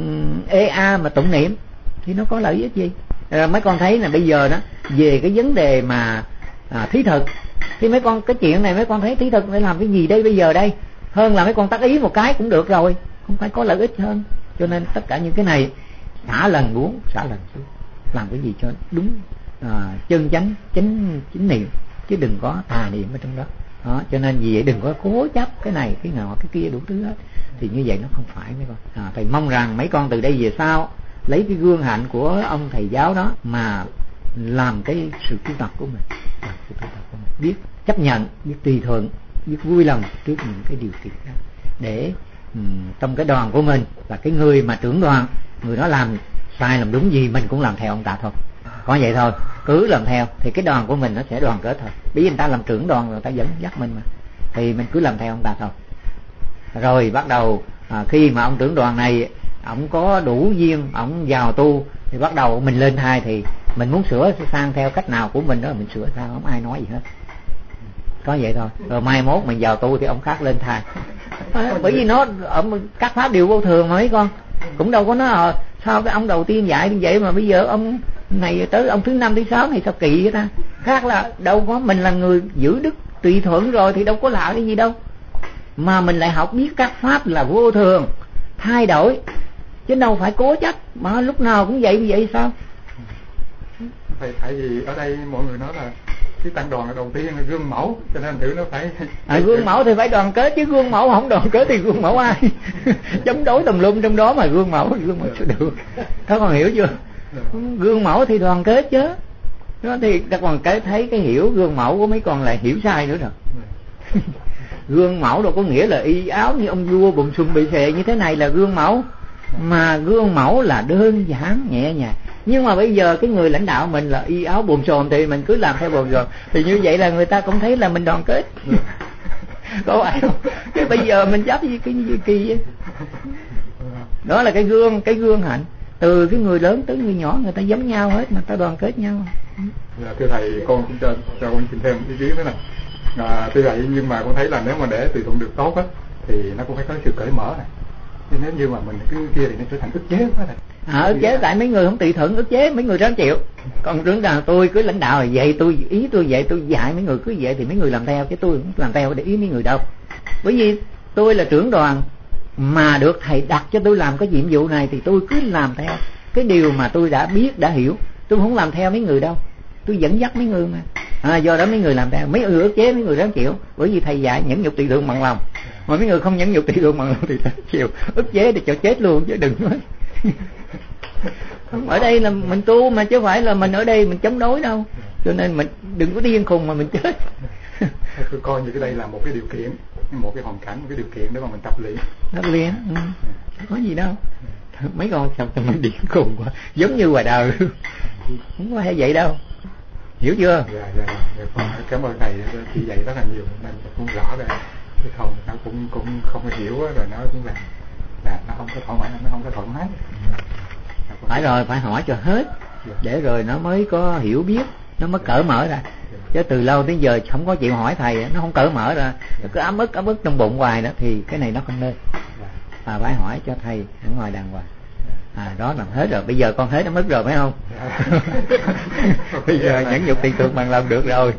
[SPEAKER 1] mà tụng niệm thì nó có lợi ích gì. Mấy con thấy là bây giờ đó về cái vấn đề mà thí thực, thì mấy con cái chuyện này mấy con thấy thí thực để làm cái gì đây bây giờ đây, hơn là mấy con tác ý một cái cũng được rồi, không phải có lợi ích hơn. Cho nên tất cả những cái này xả lần uống xả lần xuống, làm cái gì cho đúng chân chánh chính niệm, chứ đừng có tà niệm ở trong đó. Đó, cho nên vì vậy đừng có cố chấp cái này cái nọ cái kia đủ thứ hết, thì như vậy nó không phải mấy con. Thầy mong rằng mấy con từ đây về sau lấy cái gương hạnh của ông thầy giáo đó mà làm cái sự tu tập của mình, biết chấp nhận, biết tùy thuận, biết vui lòng trước những cái điều kiện đó, để trong cái đoàn của mình là cái người mà trưởng đoàn, người đó làm sai làm đúng gì mình cũng làm theo ông ta thôi, có vậy thôi, cứ làm theo thì cái đoàn của mình nó sẽ đoàn kết thôi. Bởi vì người ta làm trưởng đoàn, người ta dẫn dắt mình mà, thì mình cứ làm theo ông ta thôi. Rồi bắt đầu khi mà ông trưởng đoàn này ổng có đủ duyên, ổng vào tu thì bắt đầu mình lên thai, thì mình muốn sửa sang theo cách nào của mình đó mình sửa sao, không ai nói gì hết, có vậy thôi. Rồi mai mốt mình vào tu thì ông khác lên thai, bởi vì nó các pháp đều vô thường mà mấy con, cũng đâu có nói sao cái ông đầu tiên dạy như vậy mà bây giờ ông này tới ông thứ 5 thứ 6 này sao kỳ vậy ta. Khác là đâu có, mình là người giữ đức tùy thuận rồi thì đâu có lạ cái gì đâu, mà mình lại học biết các pháp là vô thường thay đổi, chứ đâu phải cố chấp mà lúc nào cũng vậy như vậy sao.
[SPEAKER 2] Tại vì ở đây mọi người nói là cái tăng đoàn đầu tiên là gương mẫu, cho nên thử nó phải
[SPEAKER 1] gương mẫu thì phải đoàn kết chứ, gương mẫu không đoàn kết thì gương mẫu ai chống đối tùm lum trong đó mà gương mẫu sẽ được. Các con hiểu chưa? Gương mẫu thì đoàn kết chứ, đó thì các con thấy cái hiểu gương mẫu của mấy con lại hiểu sai nữa rồi. Gương mẫu đâu có nghĩa là y áo như ông vua bụng xùm bị xệ như thế này là gương mẫu, mà gương mẫu là đơn giản nhẹ nhàng. Nhưng mà bây giờ cái người lãnh đạo mình là y áo bồn xồn thì mình cứ làm theo bồn xồn, thì như vậy là người ta cũng thấy là mình đoàn kết. Có phải không? Cái bây giờ mình chấp gì cái gì kỳ vậy? Đó là cái gương hạnh, từ cái người lớn tới người nhỏ người ta giống nhau hết, người ta đoàn kết nhau.
[SPEAKER 2] Thưa thầy, con cũng cho con xin thêm ý kiến thế này. Tuy vậy nhưng mà con thấy là nếu mà để tùy thuận được tốt á thì nó cũng phải có sự cởi mở này, chứ nếu như mà mình cứ kia thì nó trở thành ức chế quá này.
[SPEAKER 1] Ức chế tại mấy người không tùy thuận, ức chế mấy người ráng chịu. Còn trưởng đoàn tôi cứ lãnh đạo là vậy, ý tôi vậy, tôi dạy mấy người cứ vậy thì mấy người làm theo, chứ tôi không làm theo để ý mấy người đâu. Bởi vì tôi là trưởng đoàn mà được thầy đặt cho tôi làm cái nhiệm vụ này thì tôi cứ làm theo cái điều mà tôi đã biết, đã hiểu. Tôi không làm theo mấy người đâu, tôi dẫn dắt mấy người mà. Do đó mấy người làm theo, mấy người ức chế mấy người ráng chịu, bởi vì thầy dạy nhẫn nhục tùy thượng bằng lòng, mà mấy người không nhẫn nhục tùy thượng bằng lòng thì ráng chịu, ức chế thì cho chết luôn chứ đừng nói. Ở đây là mình tu mà, chứ không phải là mình ở đây mình chống đối đâu, cho nên mình đừng có điên khùng mà mình chết.
[SPEAKER 2] Tôi coi như cái đây là một cái điều kiện, một cái hoàn cảnh, một cái điều kiện để mà mình tập luyện.
[SPEAKER 1] Tập luyện, không có gì đâu. Mấy con sao mình điên khùng quá, giống như ngoài đời, không có hay vậy đâu, hiểu chưa?
[SPEAKER 2] Dạ, cảm ơn thầy chỉ dạy rất là nhiều, nên cũng rõ rồi. Cái không nó cũng không có hiểu rồi, nó cũng là nó không có thoải mái.
[SPEAKER 1] Phải rồi, phải hỏi cho hết để rồi nó mới có hiểu biết, nó mới cởi mở ra. Chứ từ lâu tới giờ không có chịu hỏi thầy, nó không cởi mở ra, cứ ấm ức trong bụng hoài đó thì cái này nó không nên. Phải hỏi cho thầy ở ngoài đàng hoàng. Đó là hết rồi, bây giờ con hết ấm ức rồi phải không? Bây giờ nhẫn nhục tùy thượng bằng lòng được rồi.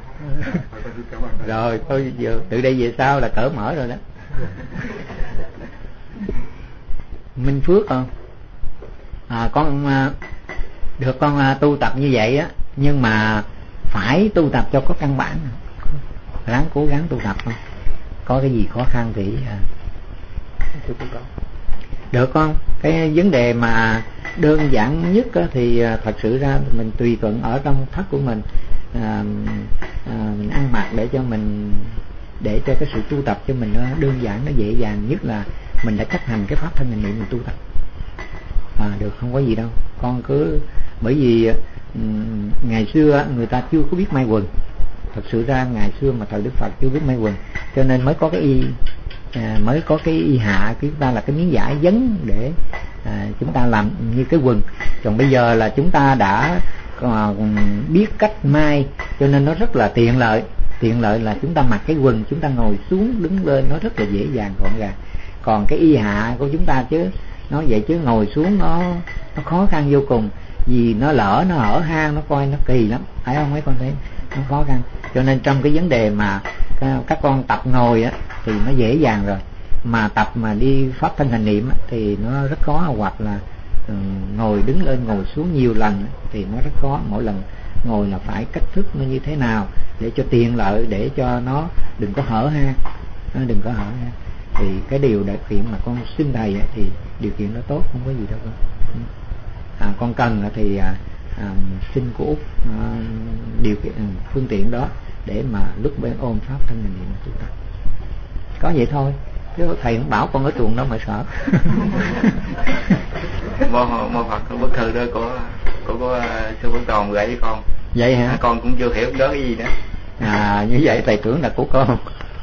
[SPEAKER 1] Rồi thôi giờ từ đây về sau là cởi mở rồi đó. Minh Phước không? Con được con tu tập như vậy á, nhưng mà phải tu tập cho có căn bản, ráng cố gắng tu tập không? Có cái gì khó khăn thì được con. Cái vấn đề mà đơn giản nhất thì thật sự ra mình tùy thuận ở trong thất của mình, mình ăn mặc để cho cái sự tu tập cho mình nó đơn giản, nó dễ dàng. Nhất là mình đã chấp hành cái pháp thân hành niệm mình tu tập được, không có gì đâu con. Cứ bởi vì ngày xưa người ta chưa có biết may quần, thật sự ra ngày xưa mà thời Đức Phật chưa biết may quần, cho nên mới có cái y hạ, chúng ta là cái miếng vải dấn để chúng ta làm như cái quần. Còn bây giờ là chúng ta đã biết cách may, cho nên nó rất là tiện lợi. Tiện lợi là chúng ta mặc cái quần, chúng ta ngồi xuống đứng lên nó rất là dễ dàng gọn gàng. Còn cái y hạ của chúng ta chứ nói vậy chứ ngồi xuống nó khó khăn vô cùng, vì nó lỡ nó hở hang, nó coi nó kỳ lắm, phải không mấy con thấy nó khó khăn. Cho nên trong cái vấn đề mà các con tập ngồi á thì nó dễ dàng rồi, mà tập mà đi pháp thân hành niệm á, thì nó rất khó. Hoặc là ngồi đứng lên ngồi xuống nhiều lần thì nó rất khó. Mỗi lần ngồi là phải cách thức nó như thế nào để cho tiện lợi, để cho nó đừng có hở hang, thì cái điều kiện mà con xin thầy thì điều kiện nó tốt, không có gì đâu con. Con cần thì xin của Út điều kiện phương tiện đó để mà lúc bên ôn pháp thân mình niệm tu tập, có vậy thôi, chứ thầy không bảo con ở chuồng đâu mà sợ.
[SPEAKER 3] Mô Phật bức thư đó của sư Vân Toàn gửi với con.
[SPEAKER 1] Vậy hả?
[SPEAKER 3] Con cũng chưa hiểu đó cái gì nữa.
[SPEAKER 1] Như vậy thầy tưởng là của con.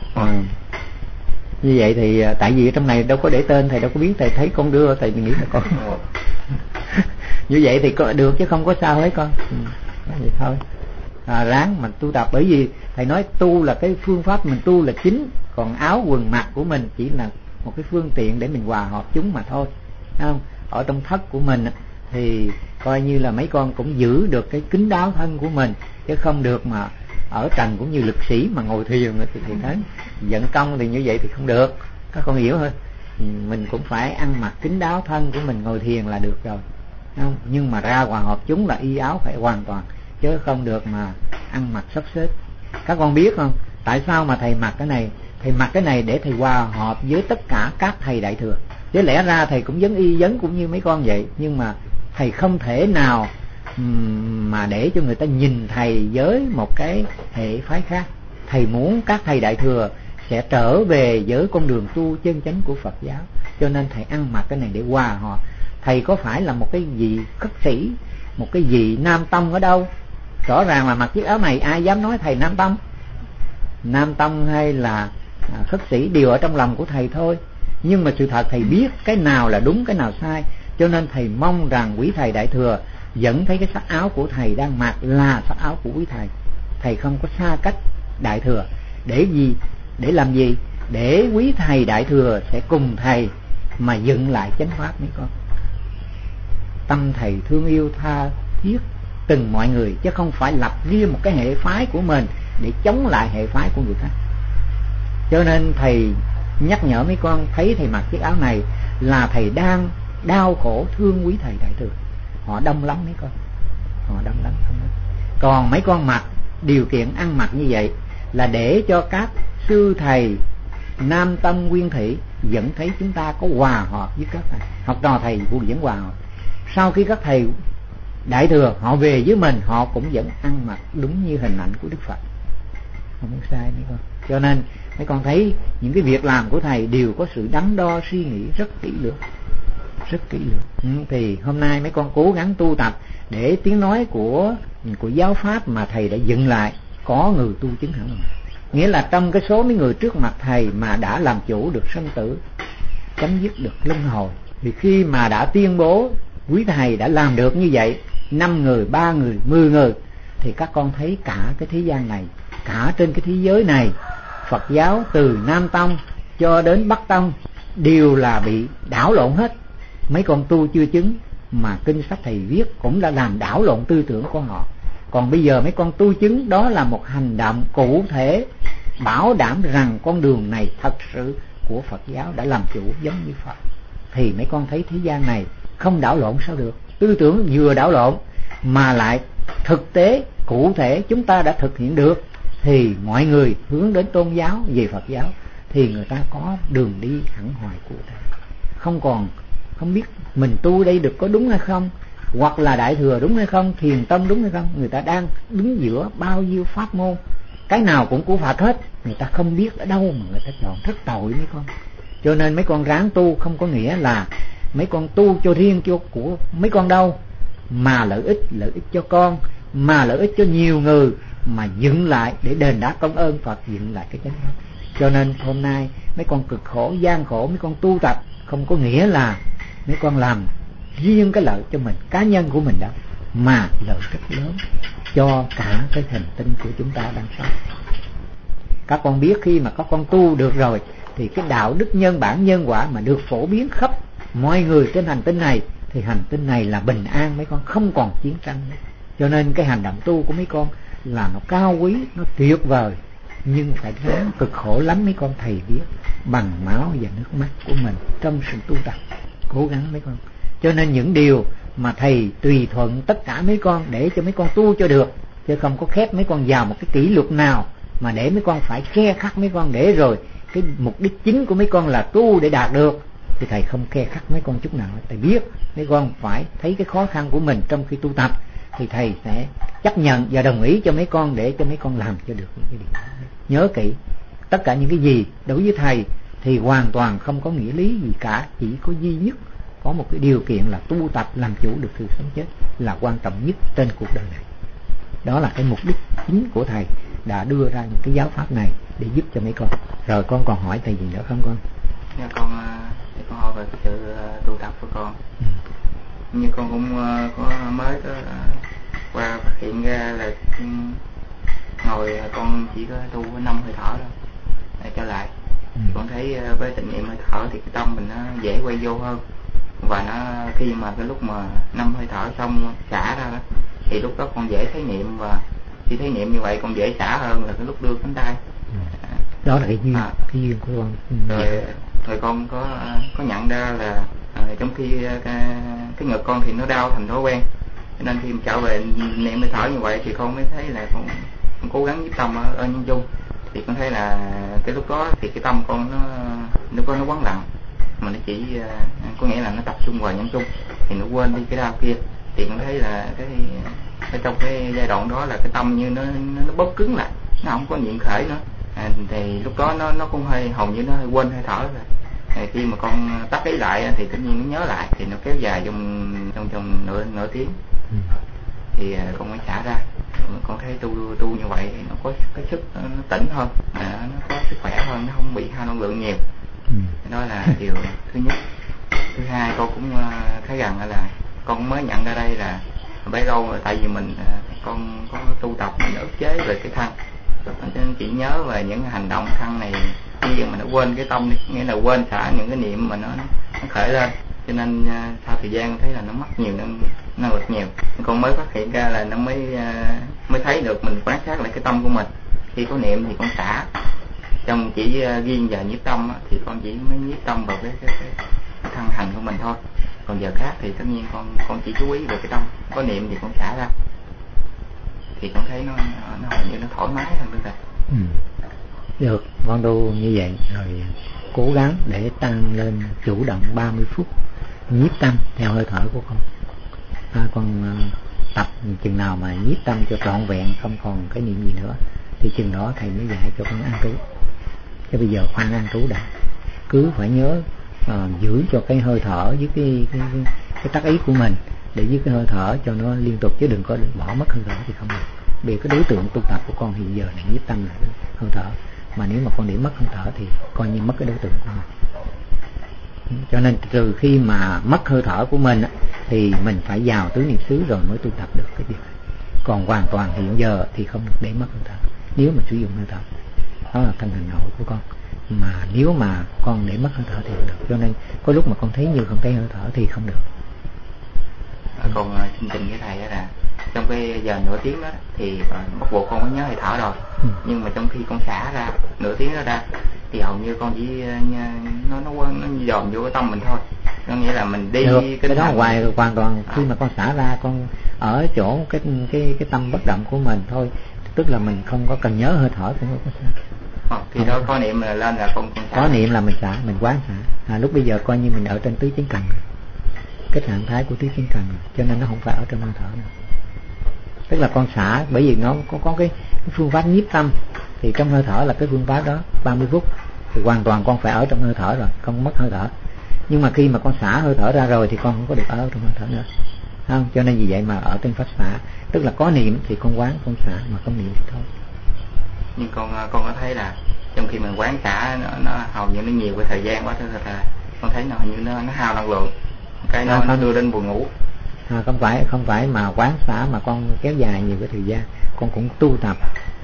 [SPEAKER 1] Như vậy thì tại vì trong này đâu có để tên, thầy đâu có biết, thầy thấy con đưa thầy nghĩ là con. Như vậy thì có được chứ không có sao hết con. Vậy thôi. Ráng mà tu tập, bởi vì thầy nói tu là cái phương pháp mình tu là chính, còn áo quần mặc của mình chỉ là một cái phương tiện để mình hòa hợp chúng mà thôi, thấy không? Ở trong thất của mình thì coi như là mấy con cũng giữ được cái kín đáo thân của mình, chứ không được mà ở trần cũng như lực sĩ mà ngồi thiền thì thấy giận công thì như vậy thì không được. Các con hiểu thôi, mình cũng phải ăn mặc kín đáo thân của mình, ngồi thiền là được rồi, không? Nhưng mà ra hòa hợp chúng là y áo phải hoàn toàn, chứ không được mà ăn mặc sắp xếp. Các con biết không, tại sao mà thầy mặc cái này? Thầy mặc cái này để thầy hòa hợp với tất cả các thầy đại thừa, chứ lẽ ra thầy cũng vấn y vấn cũng như mấy con vậy, nhưng mà thầy không thể nào mà để cho người ta nhìn thầy với một cái hệ phái khác. Thầy muốn các thầy đại thừa sẽ trở về với con đường tu chân chánh của Phật giáo, cho nên thầy ăn mặc cái này để hòa họ. Thầy có phải là một cái gì khất sĩ, một cái gì nam tông ở đâu? Rõ ràng là mặc chiếc áo này ai dám nói thầy nam tông? Nam tông hay là khất sĩ đều ở trong lòng của thầy thôi. Nhưng mà sự thật thầy biết cái nào là đúng, cái nào sai, cho nên thầy mong rằng quý thầy đại thừa vẫn thấy cái sắc áo của thầy đang mặc là sắc áo của quý thầy. Thầy không có xa cách đại thừa. Để gì? Để làm gì? Để quý thầy đại thừa sẽ cùng thầy mà dựng lại chánh pháp mấy con. Tâm thầy thương yêu tha thiết từng mọi người, chứ không phải lập riêng một cái hệ phái của mình để chống lại hệ phái của người khác. Cho nên thầy nhắc nhở mấy con thấy thầy mặc chiếc áo này là thầy đang đau khổ thương quý thầy đại thừa. Họ đông lắm mấy con, họ đông lắm không đó. Còn mấy con mặc điều kiện ăn mặc như vậy là để cho các sư thầy Nam Tông Nguyên Thủy vẫn thấy chúng ta có hòa hợp với các thầy học trò thầy Vô Lượng vẫn hòa hợp. Sau khi các thầy đại thừa họ về với mình, họ cũng vẫn ăn mặc đúng như hình ảnh của Đức Phật, không có sai mấy con. Cho nên mấy con thấy những cái việc làm của thầy đều có sự đắn đo suy nghĩ rất kỹ lưỡng, rất kỹ lưỡng. Thì hôm nay mấy con cố gắng tu tập để tiếng nói của giáo pháp mà thầy đã dựng lại có người tu chứng hẳn rồi. Nghĩa là trong cái số mấy người trước mặt thầy mà đã làm chủ được sanh tử, chấm dứt được luân hồi, thì khi mà đã tuyên bố quý thầy đã làm được như vậy, 5 người, 3 người, 10 người, thì các con thấy cả cái thế gian này, cả trên cái thế giới này, Phật giáo từ Nam Tông cho đến Bắc Tông đều là bị đảo lộn hết. Mấy con tu chưa chứng mà kinh sách thầy viết cũng đã làm đảo lộn tư tưởng của họ. Còn bây giờ mấy con tu chứng, đó là một hành động cụ thể bảo đảm rằng con đường này thật sự của Phật giáo đã làm chủ giống như Phật. Thì mấy con thấy thế gian này không đảo lộn sao được. Tư tưởng vừa đảo lộn mà lại thực tế cụ thể chúng ta đã thực hiện được, thì mọi người hướng đến tôn giáo về Phật giáo thì người ta có đường đi hẳn hoài cụ thể. Không còn không biết mình tu đây được có đúng hay không, hoặc là Đại Thừa đúng hay không, Thiền Tông đúng hay không. Người ta đang đứng giữa bao nhiêu pháp môn, cái nào cũng của Phật hết, người ta không biết ở đâu mà người ta chọn, rất tội mấy con. Cho nên mấy con ráng tu không có nghĩa là mấy con tu cho riêng cho của mấy con đâu, mà lợi ích cho con, mà lợi ích cho nhiều người, mà dựng lại để đền đáp công ơn Phật, dựng lại cái chánh pháp. Cho nên hôm nay mấy con cực khổ gian khổ, mấy con tu tập không có nghĩa là mấy con làm riêng cái lợi cho mình, cá nhân của mình đâu, mà lợi rất lớn cho cả cái hành tinh của chúng ta đang sống. Các con biết khi mà các con tu được rồi thì cái đạo đức nhân bản nhân quả mà được phổ biến khắp mọi người trên hành tinh này, thì hành tinh này là bình an mấy con, không còn chiến tranh nữa. Cho nên cái hành động tu của mấy con là nó cao quý, nó tuyệt vời, nhưng phải ráng cực khổ lắm mấy con, thầy biết, bằng máu và nước mắt của mình trong sự tu tập, cố gắng mấy con. Cho nên những điều mà thầy tùy thuận tất cả mấy con để cho mấy con tu cho được, chứ không có khép mấy con vào một cái kỷ luật nào mà để mấy con phải khe khắc mấy con, để rồi cái mục đích chính của mấy con là tu để đạt được, thì thầy không khe khắc mấy con chút nào. Thầy biết mấy con phải thấy cái khó khăn của mình trong khi tu tập, thì thầy sẽ chấp nhận và đồng ý cho mấy con để cho mấy con làm cho được những cái điều đó. Nhớ kỹ, tất cả những cái gì đối với thầy thì hoàn toàn không có nghĩa lý gì cả, chỉ có duy nhất có một cái điều kiện là tu tập làm chủ được sự sống chết là quan trọng nhất trên cuộc đời này. Đó là cái mục đích chính của thầy đã đưa ra những cái giáo pháp này để giúp cho mấy con. Rồi con còn hỏi thầy gì nữa không con?
[SPEAKER 3] Dạ con hỏi về cái sự tu tập của con. Như con cũng có mới qua phát hiện ra là ngồi con chỉ có tu với 5 hơi thở thôi để trở lại. Con thấy với tịnh niệm hơi thở thì cái tâm mình nó dễ quay vô hơn, và nó khi mà cái lúc mà 5 hơi thở xong xả ra đó, thì lúc đó con dễ thấy niệm, và khi thấy niệm như vậy con dễ xả hơn là cái lúc đưa cánh tay.
[SPEAKER 1] Đó là cái duyên của con.
[SPEAKER 3] Rồi con có nhận ra là trong khi cái ngực con thì nó đau thành thói quen, cho nên khi mà trở về niệm hơi thở như vậy thì con mới thấy là con cố gắng giúp tâm ở nhân chung, thì con thấy là cái lúc đó thì cái tâm con nó quán lặng, mà nó chỉ có nghĩa là nó tập trung vào nhân chung, thì nó quên đi cái đau kia. Thì con thấy là trong cái giai đoạn đó là cái tâm như nó bóp cứng lại, nó không có niệm khởi nữa. Thì lúc đó nó cũng hầu như nó hơi quên hơi thở rồi. Khi mà con tắt lấy lại thì tự nhiên nó nhớ lại, thì nó kéo dài trong nửa tiếng thì con mới xả ra. Con thấy tu như vậy thì nó có cái sức nó tỉnh hơn, nó có sức khỏe hơn, nó không bị hao năng lượng nhiều. Đó là điều thứ nhất. Thứ hai, con cũng thấy rằng là con mới nhận ra đây là bấy lâu rồi, tại vì con có tu tập mình ức chế về cái thân, cho nên chỉ nhớ về những hành động thân này khi mà nó quên cái tâm đi, nghĩa là quên xả những cái niệm mà nó khởi lên, cho nên sau thời gian con thấy là nó mất nhiều năng lực nhiều. Con mới phát hiện ra là nó mới thấy được mình quan sát lại cái tâm của mình, khi có niệm thì con xả, trong chỉ riêng giờ nhiếp tâm thì con chỉ mới nhiếp tâm vào cái thân hành của mình thôi, còn giờ khác thì tất nhiên con chỉ chú ý về cái tâm, có niệm thì con xả ra, thì con thấy nó như nó thoải mái hơn được rồi.
[SPEAKER 1] Được, con tu như vậy rồi cố gắng để tăng lên chủ động 30 phút nhiếp tâm theo hơi thở của con. Con tập chừng nào mà nhiếp tâm cho trọn vẹn, không còn cái niệm gì nữa, thì chừng đó thầy mới dạy cho con an trú. Chứ bây giờ khoan an trú đã, cứ phải nhớ giữ cho cái hơi thở với cái tác ý của mình, để với cái hơi thở cho nó liên tục, chứ đừng có bỏ mất hơi thở thì không được. Vì cái đối tượng tu tập của con hiện giờ là nhiếp tâm là hơi thở, mà nếu mà con để mất hơi thở thì coi như mất cái đối tượng của mình. Cho nên từ khi mà mất hơi thở của mình thì mình phải vào tứ niệm xứ rồi mới tu tập được cái việc này. Còn hoàn toàn hiện giờ thì không được để mất hơi thở nếu mà sử dụng hơi thở. Đó là thân hành nội của con. Mà nếu mà con để mất hơi thở thì không được. Cho nên có lúc mà con thấy như không thấy hơi thở thì không được.
[SPEAKER 3] Còn xin trình với thầy là trong cái giờ nửa tiếng đó thì bắt buộc con có nhớ hơi thở rồi, nhưng mà trong khi con xả ra nửa tiếng đó ra thì hầu như con chỉ nó dòm vô cái tâm mình thôi. Có nghĩa là mình đi
[SPEAKER 1] được, cái đó hoài hoàn toàn khi mà con xả ra, con ở chỗ cái tâm bất động của mình thôi, tức là mình không có cần nhớ hơi thở cũng không có sao.
[SPEAKER 3] Thì đó có niệm là lên là con xả.
[SPEAKER 1] Có niệm là mình xả, mình quán xả. Lúc bây giờ coi như mình ở trên tứ chánh cần, cái trạng thái của tứ chánh cần, cho nên nó không phải ở trong hơi thở nữa. Tức là con xả, bởi vì nó có cái phương pháp nhiếp tâm, thì trong hơi thở là cái phương pháp đó 30 phút thì hoàn toàn con phải ở trong hơi thở rồi, không mất hơi thở. Nhưng mà khi mà con xả hơi thở ra rồi thì con không có được ở trong hơi thở nữa, không? Cho nên vì vậy mà ở trên pháp xả, tức là có niệm thì con quán con xả, mà không niệm thì thôi.
[SPEAKER 3] Nhưng con có thấy là trong khi mình quán xả nó hầu như nó nhiều cái thời gian quá, thế là con thấy nó hình như nó hao năng lượng, cái nó đưa đến buồn ngủ.
[SPEAKER 1] Không phải mà quán xả mà con kéo dài nhiều cái thời gian, con cũng tu tập.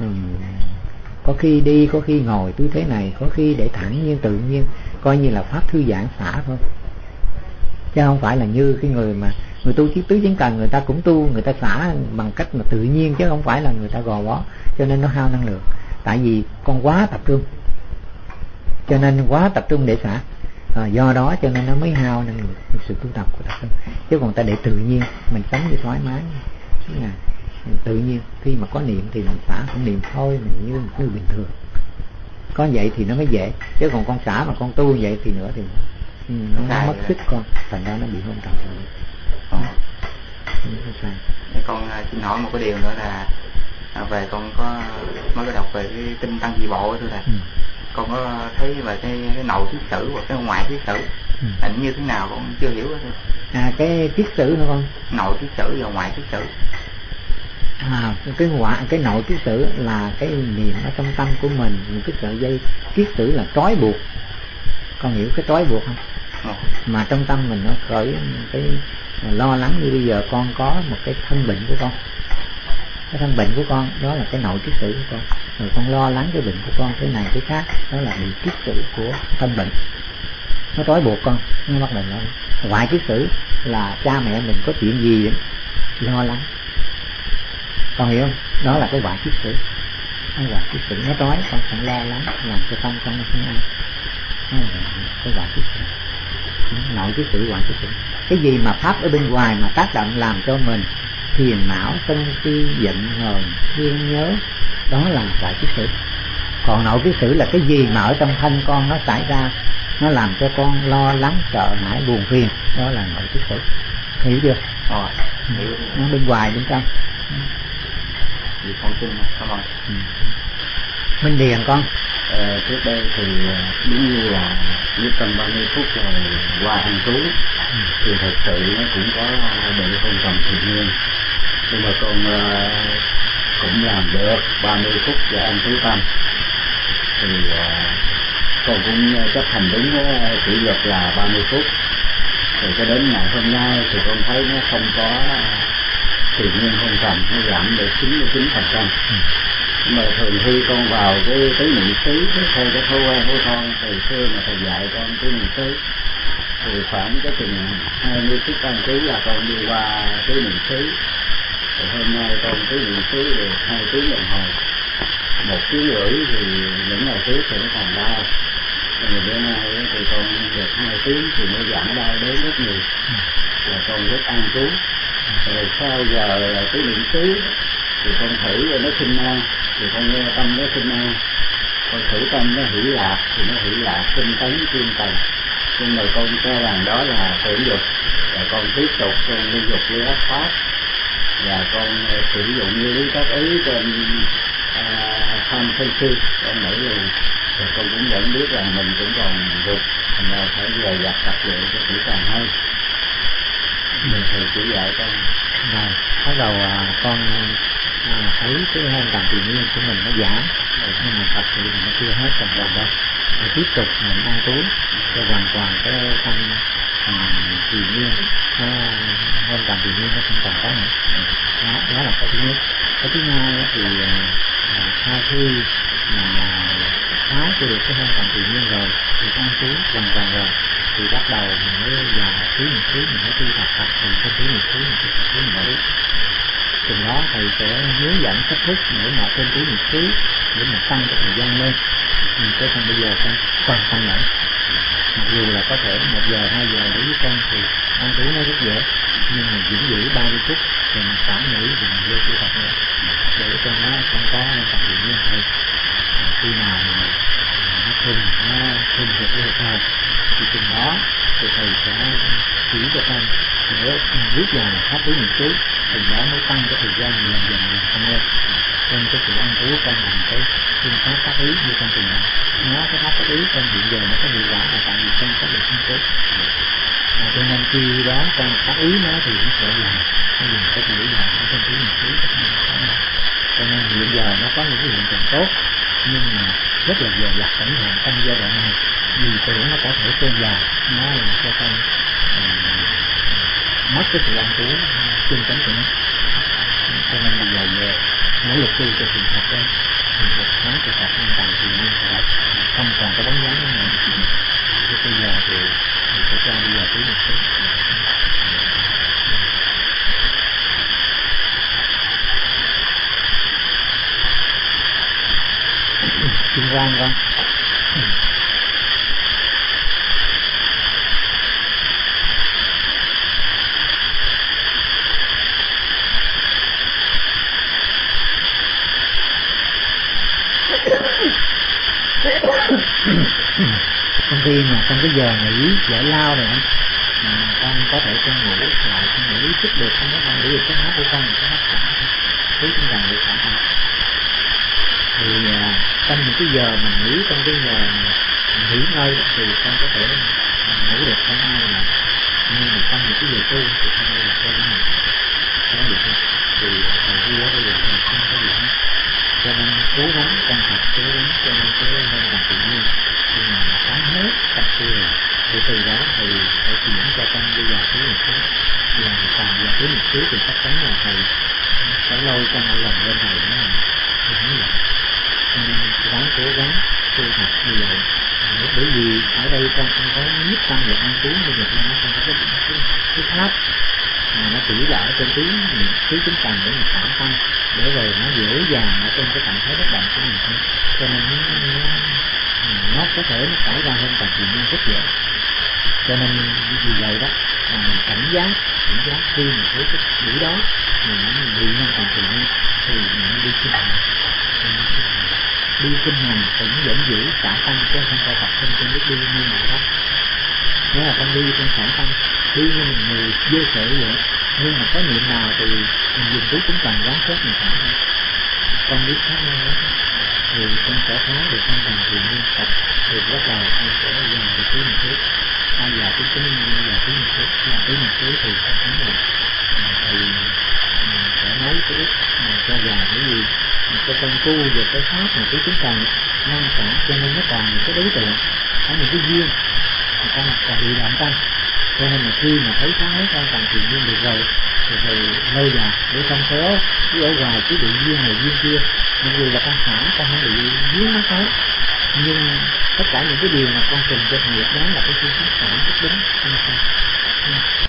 [SPEAKER 1] Có khi đi, có khi ngồi tư thế này, có khi để thẳng nhiên tự nhiên, coi như là pháp thư giãn xả thôi, chứ không phải là như cái người tu tứ chánh cần, người ta cũng tu, người ta xả bằng cách mà tự nhiên, chứ không phải là người ta gò bó, cho nên nó hao năng lượng. Tại vì con quá tập trung, cho nên quá tập trung để xả, do đó cho nên nó mới hao năng lượng sự tu tập của tập trung. Chứ còn ta để tự nhiên, mình sống như thoải mái, tự nhiên, khi mà có niệm thì mình xả, không niệm thôi, mình như người bình thường. Có vậy thì nó mới dễ, chứ còn con xả mà con tu vậy thì nữa thì nó mất sức con, thành ra nó bị hôn trầm.
[SPEAKER 3] Con xin hỏi một cái điều nữa là về con mới có đọc về cái kinh Tăng Chi Bộ thôi thầy. Con có thấy về cái nội thiết sử và cái ngoại thiết sử hình như thế nào con chưa hiểu đó.
[SPEAKER 1] Cái thiết sử hả con?
[SPEAKER 3] Nội thiết sử và ngoại thiết sử.
[SPEAKER 1] Cái nội thiết sử là cái niệm ở trong tâm của mình, những cái sợi dây thiết sử là trói buộc. Con hiểu cái trói buộc không? Mà trong tâm mình nó khởi cái lo lắng, như bây giờ con có một cái thân bệnh của con, cái thân bệnh của con đó là cái nội thiết sử của con, rồi con lo lắng cái bệnh của con thế này thế khác, đó là bị thiết sử của thân bệnh, nó trói buộc con, nó bắt đầu lo. Ngoại thiết sử là cha mẹ mình có chuyện gì lo lắng, con hiểu không? Đó là cái ngoại thiết sử. Cái ngoại thiết sử nó trói con, phải lo lắng làm cho tâm con nó không an. Đó là cái ngoại thiết sử. Nội thiết sử, ngoại thiết sử, cái gì mà pháp ở bên ngoài mà tác động làm cho mình phiền não, sân si, giận hờn, thương nhớ, đó là ngoại thiết sử. Còn nội thiết sử là cái gì mà ở trong thân con nó xảy ra, nó làm cho con lo lắng, sợ hãi, buồn phiền, đó là nội thiết sử. Hiểu chưa?
[SPEAKER 3] Hiểu.
[SPEAKER 1] Nó bên ngoài bên trong.
[SPEAKER 3] Vì con xin cảm ơn.
[SPEAKER 1] Minh Điền con.
[SPEAKER 4] Trước đây thì đúng như là nếu tầm 30 phút rồi qua ăn trú thì thật sự nó cũng có bị hôn trầm tự nhiên, nhưng mà con cũng làm được 30 phút và ăn trú tâm, thì con cũng chấp hành đúng kỷ luật là 30 phút. Rồi cho đến ngày hôm nay thì con thấy nó không có tự nhiên hôn trầm, nó giảm được 99%. Mà thường khi con vào cái niệm xứ, theo cái thói quen của con từ xưa mà thầy dạy con cái niệm xứ, thì khoảng cái chừng 20 phút đăng ký là con đi qua cái niệm xứ. Rồi hôm nay con cái niệm xứ được 2 tiếng đồng hồ, 1,5 kg thì những ngày trước thì nó còn đau, nhưng bữa nay thì con được 2 tiếng thì nó giảm đau đến rất nhiều, là con rất an trú. Rồi sau giờ cái niệm xứ thì con thử rồi nó sinh an, thì con nghe tâm nó sinh an, con thử tâm nó hỷ lạc thì nó hỷ lạc tinh tấn chuyên cần, nhưng mà con cho rằng đó là tưởng dục, và con tiếp tục con liên dục với ác pháp, và con sử dụng như lý tác ý trên tham sân si con mỗi lần, rồi con cũng vẫn biết rằng mình cũng còn dục, thành ra phải về dặt tập luyện cho kỹ càng hơn. Mình thầy chỉ dạy con.
[SPEAKER 1] Rồi bắt đầu con thấy cái hơi càng tự nhiên của mình nó giảm, nhưng mà thật sự nó chưa hết hoàn toàn đâu. Rồi tiếp tục mình an trú cho hoàn toàn cái tâm tự nhiên, nó hơi càng tự nhiên nó không còn có nữa. Đó là cái thứ nhất. Cái thứ hai thì sau khi mà thái cho được cái hơi càng tự nhiên rồi, thì an trú hoàn toàn rồi, thì bắt đầu mình mới vào thứ một thứ, mình mới tu tập thì cái thứ một thứ mình sẽ thứ một thứ. Từ đó thầy sẽ hướng dẫn cách thức để mà trên thứ một thứ để mà tăng cái thời gian lên. Cái phần bây giờ con quan tâm nữa, mặc dù là có thể 1 giờ 2 giờ đối với con thì ăn trú nó rất dễ, nhưng mà giữ 30 phút rồi mình xả nghỉ rồi mình vô tu tập nữa để cho nó không có tập tự nhiên thôi. Khi nào mà nó thùng được lên thôi thì chừng đó thì thầy sẽ chỉ cho con để viết vào pháp lý một chút, từ đó mới tăng cái thời gian dần tăng lên. Nên cái sự ăn trú con làm cái phương pháp pháp lý như con trình bày, nó cái pháp lý con hiện giờ nó có hiệu quả là tại vì con có được ăn trú. Cho nên khi đó con pháp lý nó thì nó sẽ dùng cái chữ là nó trên thứ một chút. Cho nên hiện giờ nó có những cái hiện tượng tốt, nhưng mà rất là dè dặt cẩn thận trong giai đoạn này, vì tưởng nó có thể kéo dài, nó làm cho con mất cái sự ăn trú chuyên chánh của nó. Cho nên bây giờ về nỗ lực tu cho thiền Phật đấy, thiền Phật nói cho Phật an toàn tự nhiên của Phật, không còn có bóng dáng nữa. Thế bây giờ thì mình sẽ cho bây giờ tí một chút. Xin quan con. Trong khi mà trong cái giờ nghỉ giải lao này con có thể con ngủ lại, con ngủ ý thức được, con có con ngủ được cái hát của con, cái hát cả thứ chúng ta được cả. Thì trong những cái giờ mình nghỉ, trong cái giờ mình nghỉ ngơi thì con có thể ngủ được không ai là, nhưng mà trong những cái giờ tu thì không ai là cho mình có được không? Thì thầy vua bây giờ mình không có gì hết. Cho nên cố gắng con học, cố gắng cho nên cái hơi bằng tự nhiên, nhưng mà phá hết tập kia thì từ đó thì phải chuyển cho con đi vào thứ một thứ, và còn vào thứ một thứ thì chắc chắn là thầy phải lôi con một lần lên thầy đó là thầy hướng dẫn. Cho nên cố gắng tu học như vậy, bởi vì ở đây con không có nhất tâm được ăn trú như vậy, nó không có cái pháp mà nó chỉ là ở trên tí chúng cần để mình tạm tâm, để rồi nó dễ dàng ở trên cái trạng thái bất động của mình thôi. Cho nên nó có thể nó xảy ra hơn càng tự nhiên rất dễ. Cho nên vì vậy đó mà mình cảnh giác khi mà thấy cái buổi đó mình bị nó càng tự nhiên thì mình đi kinh hành, cũng vẫn giữ xả tâm, chứ không phải tập trung trên biết đi như người khác. Nếu là con đi con xả tâm, đi như một người vô sở vậy, nhưng mà có niệm nào thì mình dùng túi cũng cần quán xét mình xả tâm. Con biết khác nhau đó thì con sẽ thấy được con càng tự nhiên tập, thì bắt đầu con sẽ dần được tí một chút, ai giờ tí tí một chút, là tí một chút thì chắc chắn là thì sẽ nói cái ít cho dài cái gì cho con tu về cái pháp mà cái chúng cần ngăn cản, cho nên nó còn những cái đối tượng, có những cái duyên mà con còn bị động tâm. Cho nên là khi mà thấy cái con càng tự nhiên được rồi thì thầy lâu dài để không kéo cứ ở ngoài cứ bị duyên này duyên kia, mặc dù là con xả con không bị duyên nó thôi, nhưng tất cả những cái điều mà con cần cho thầy đó là cái phương pháp xả rất đúng.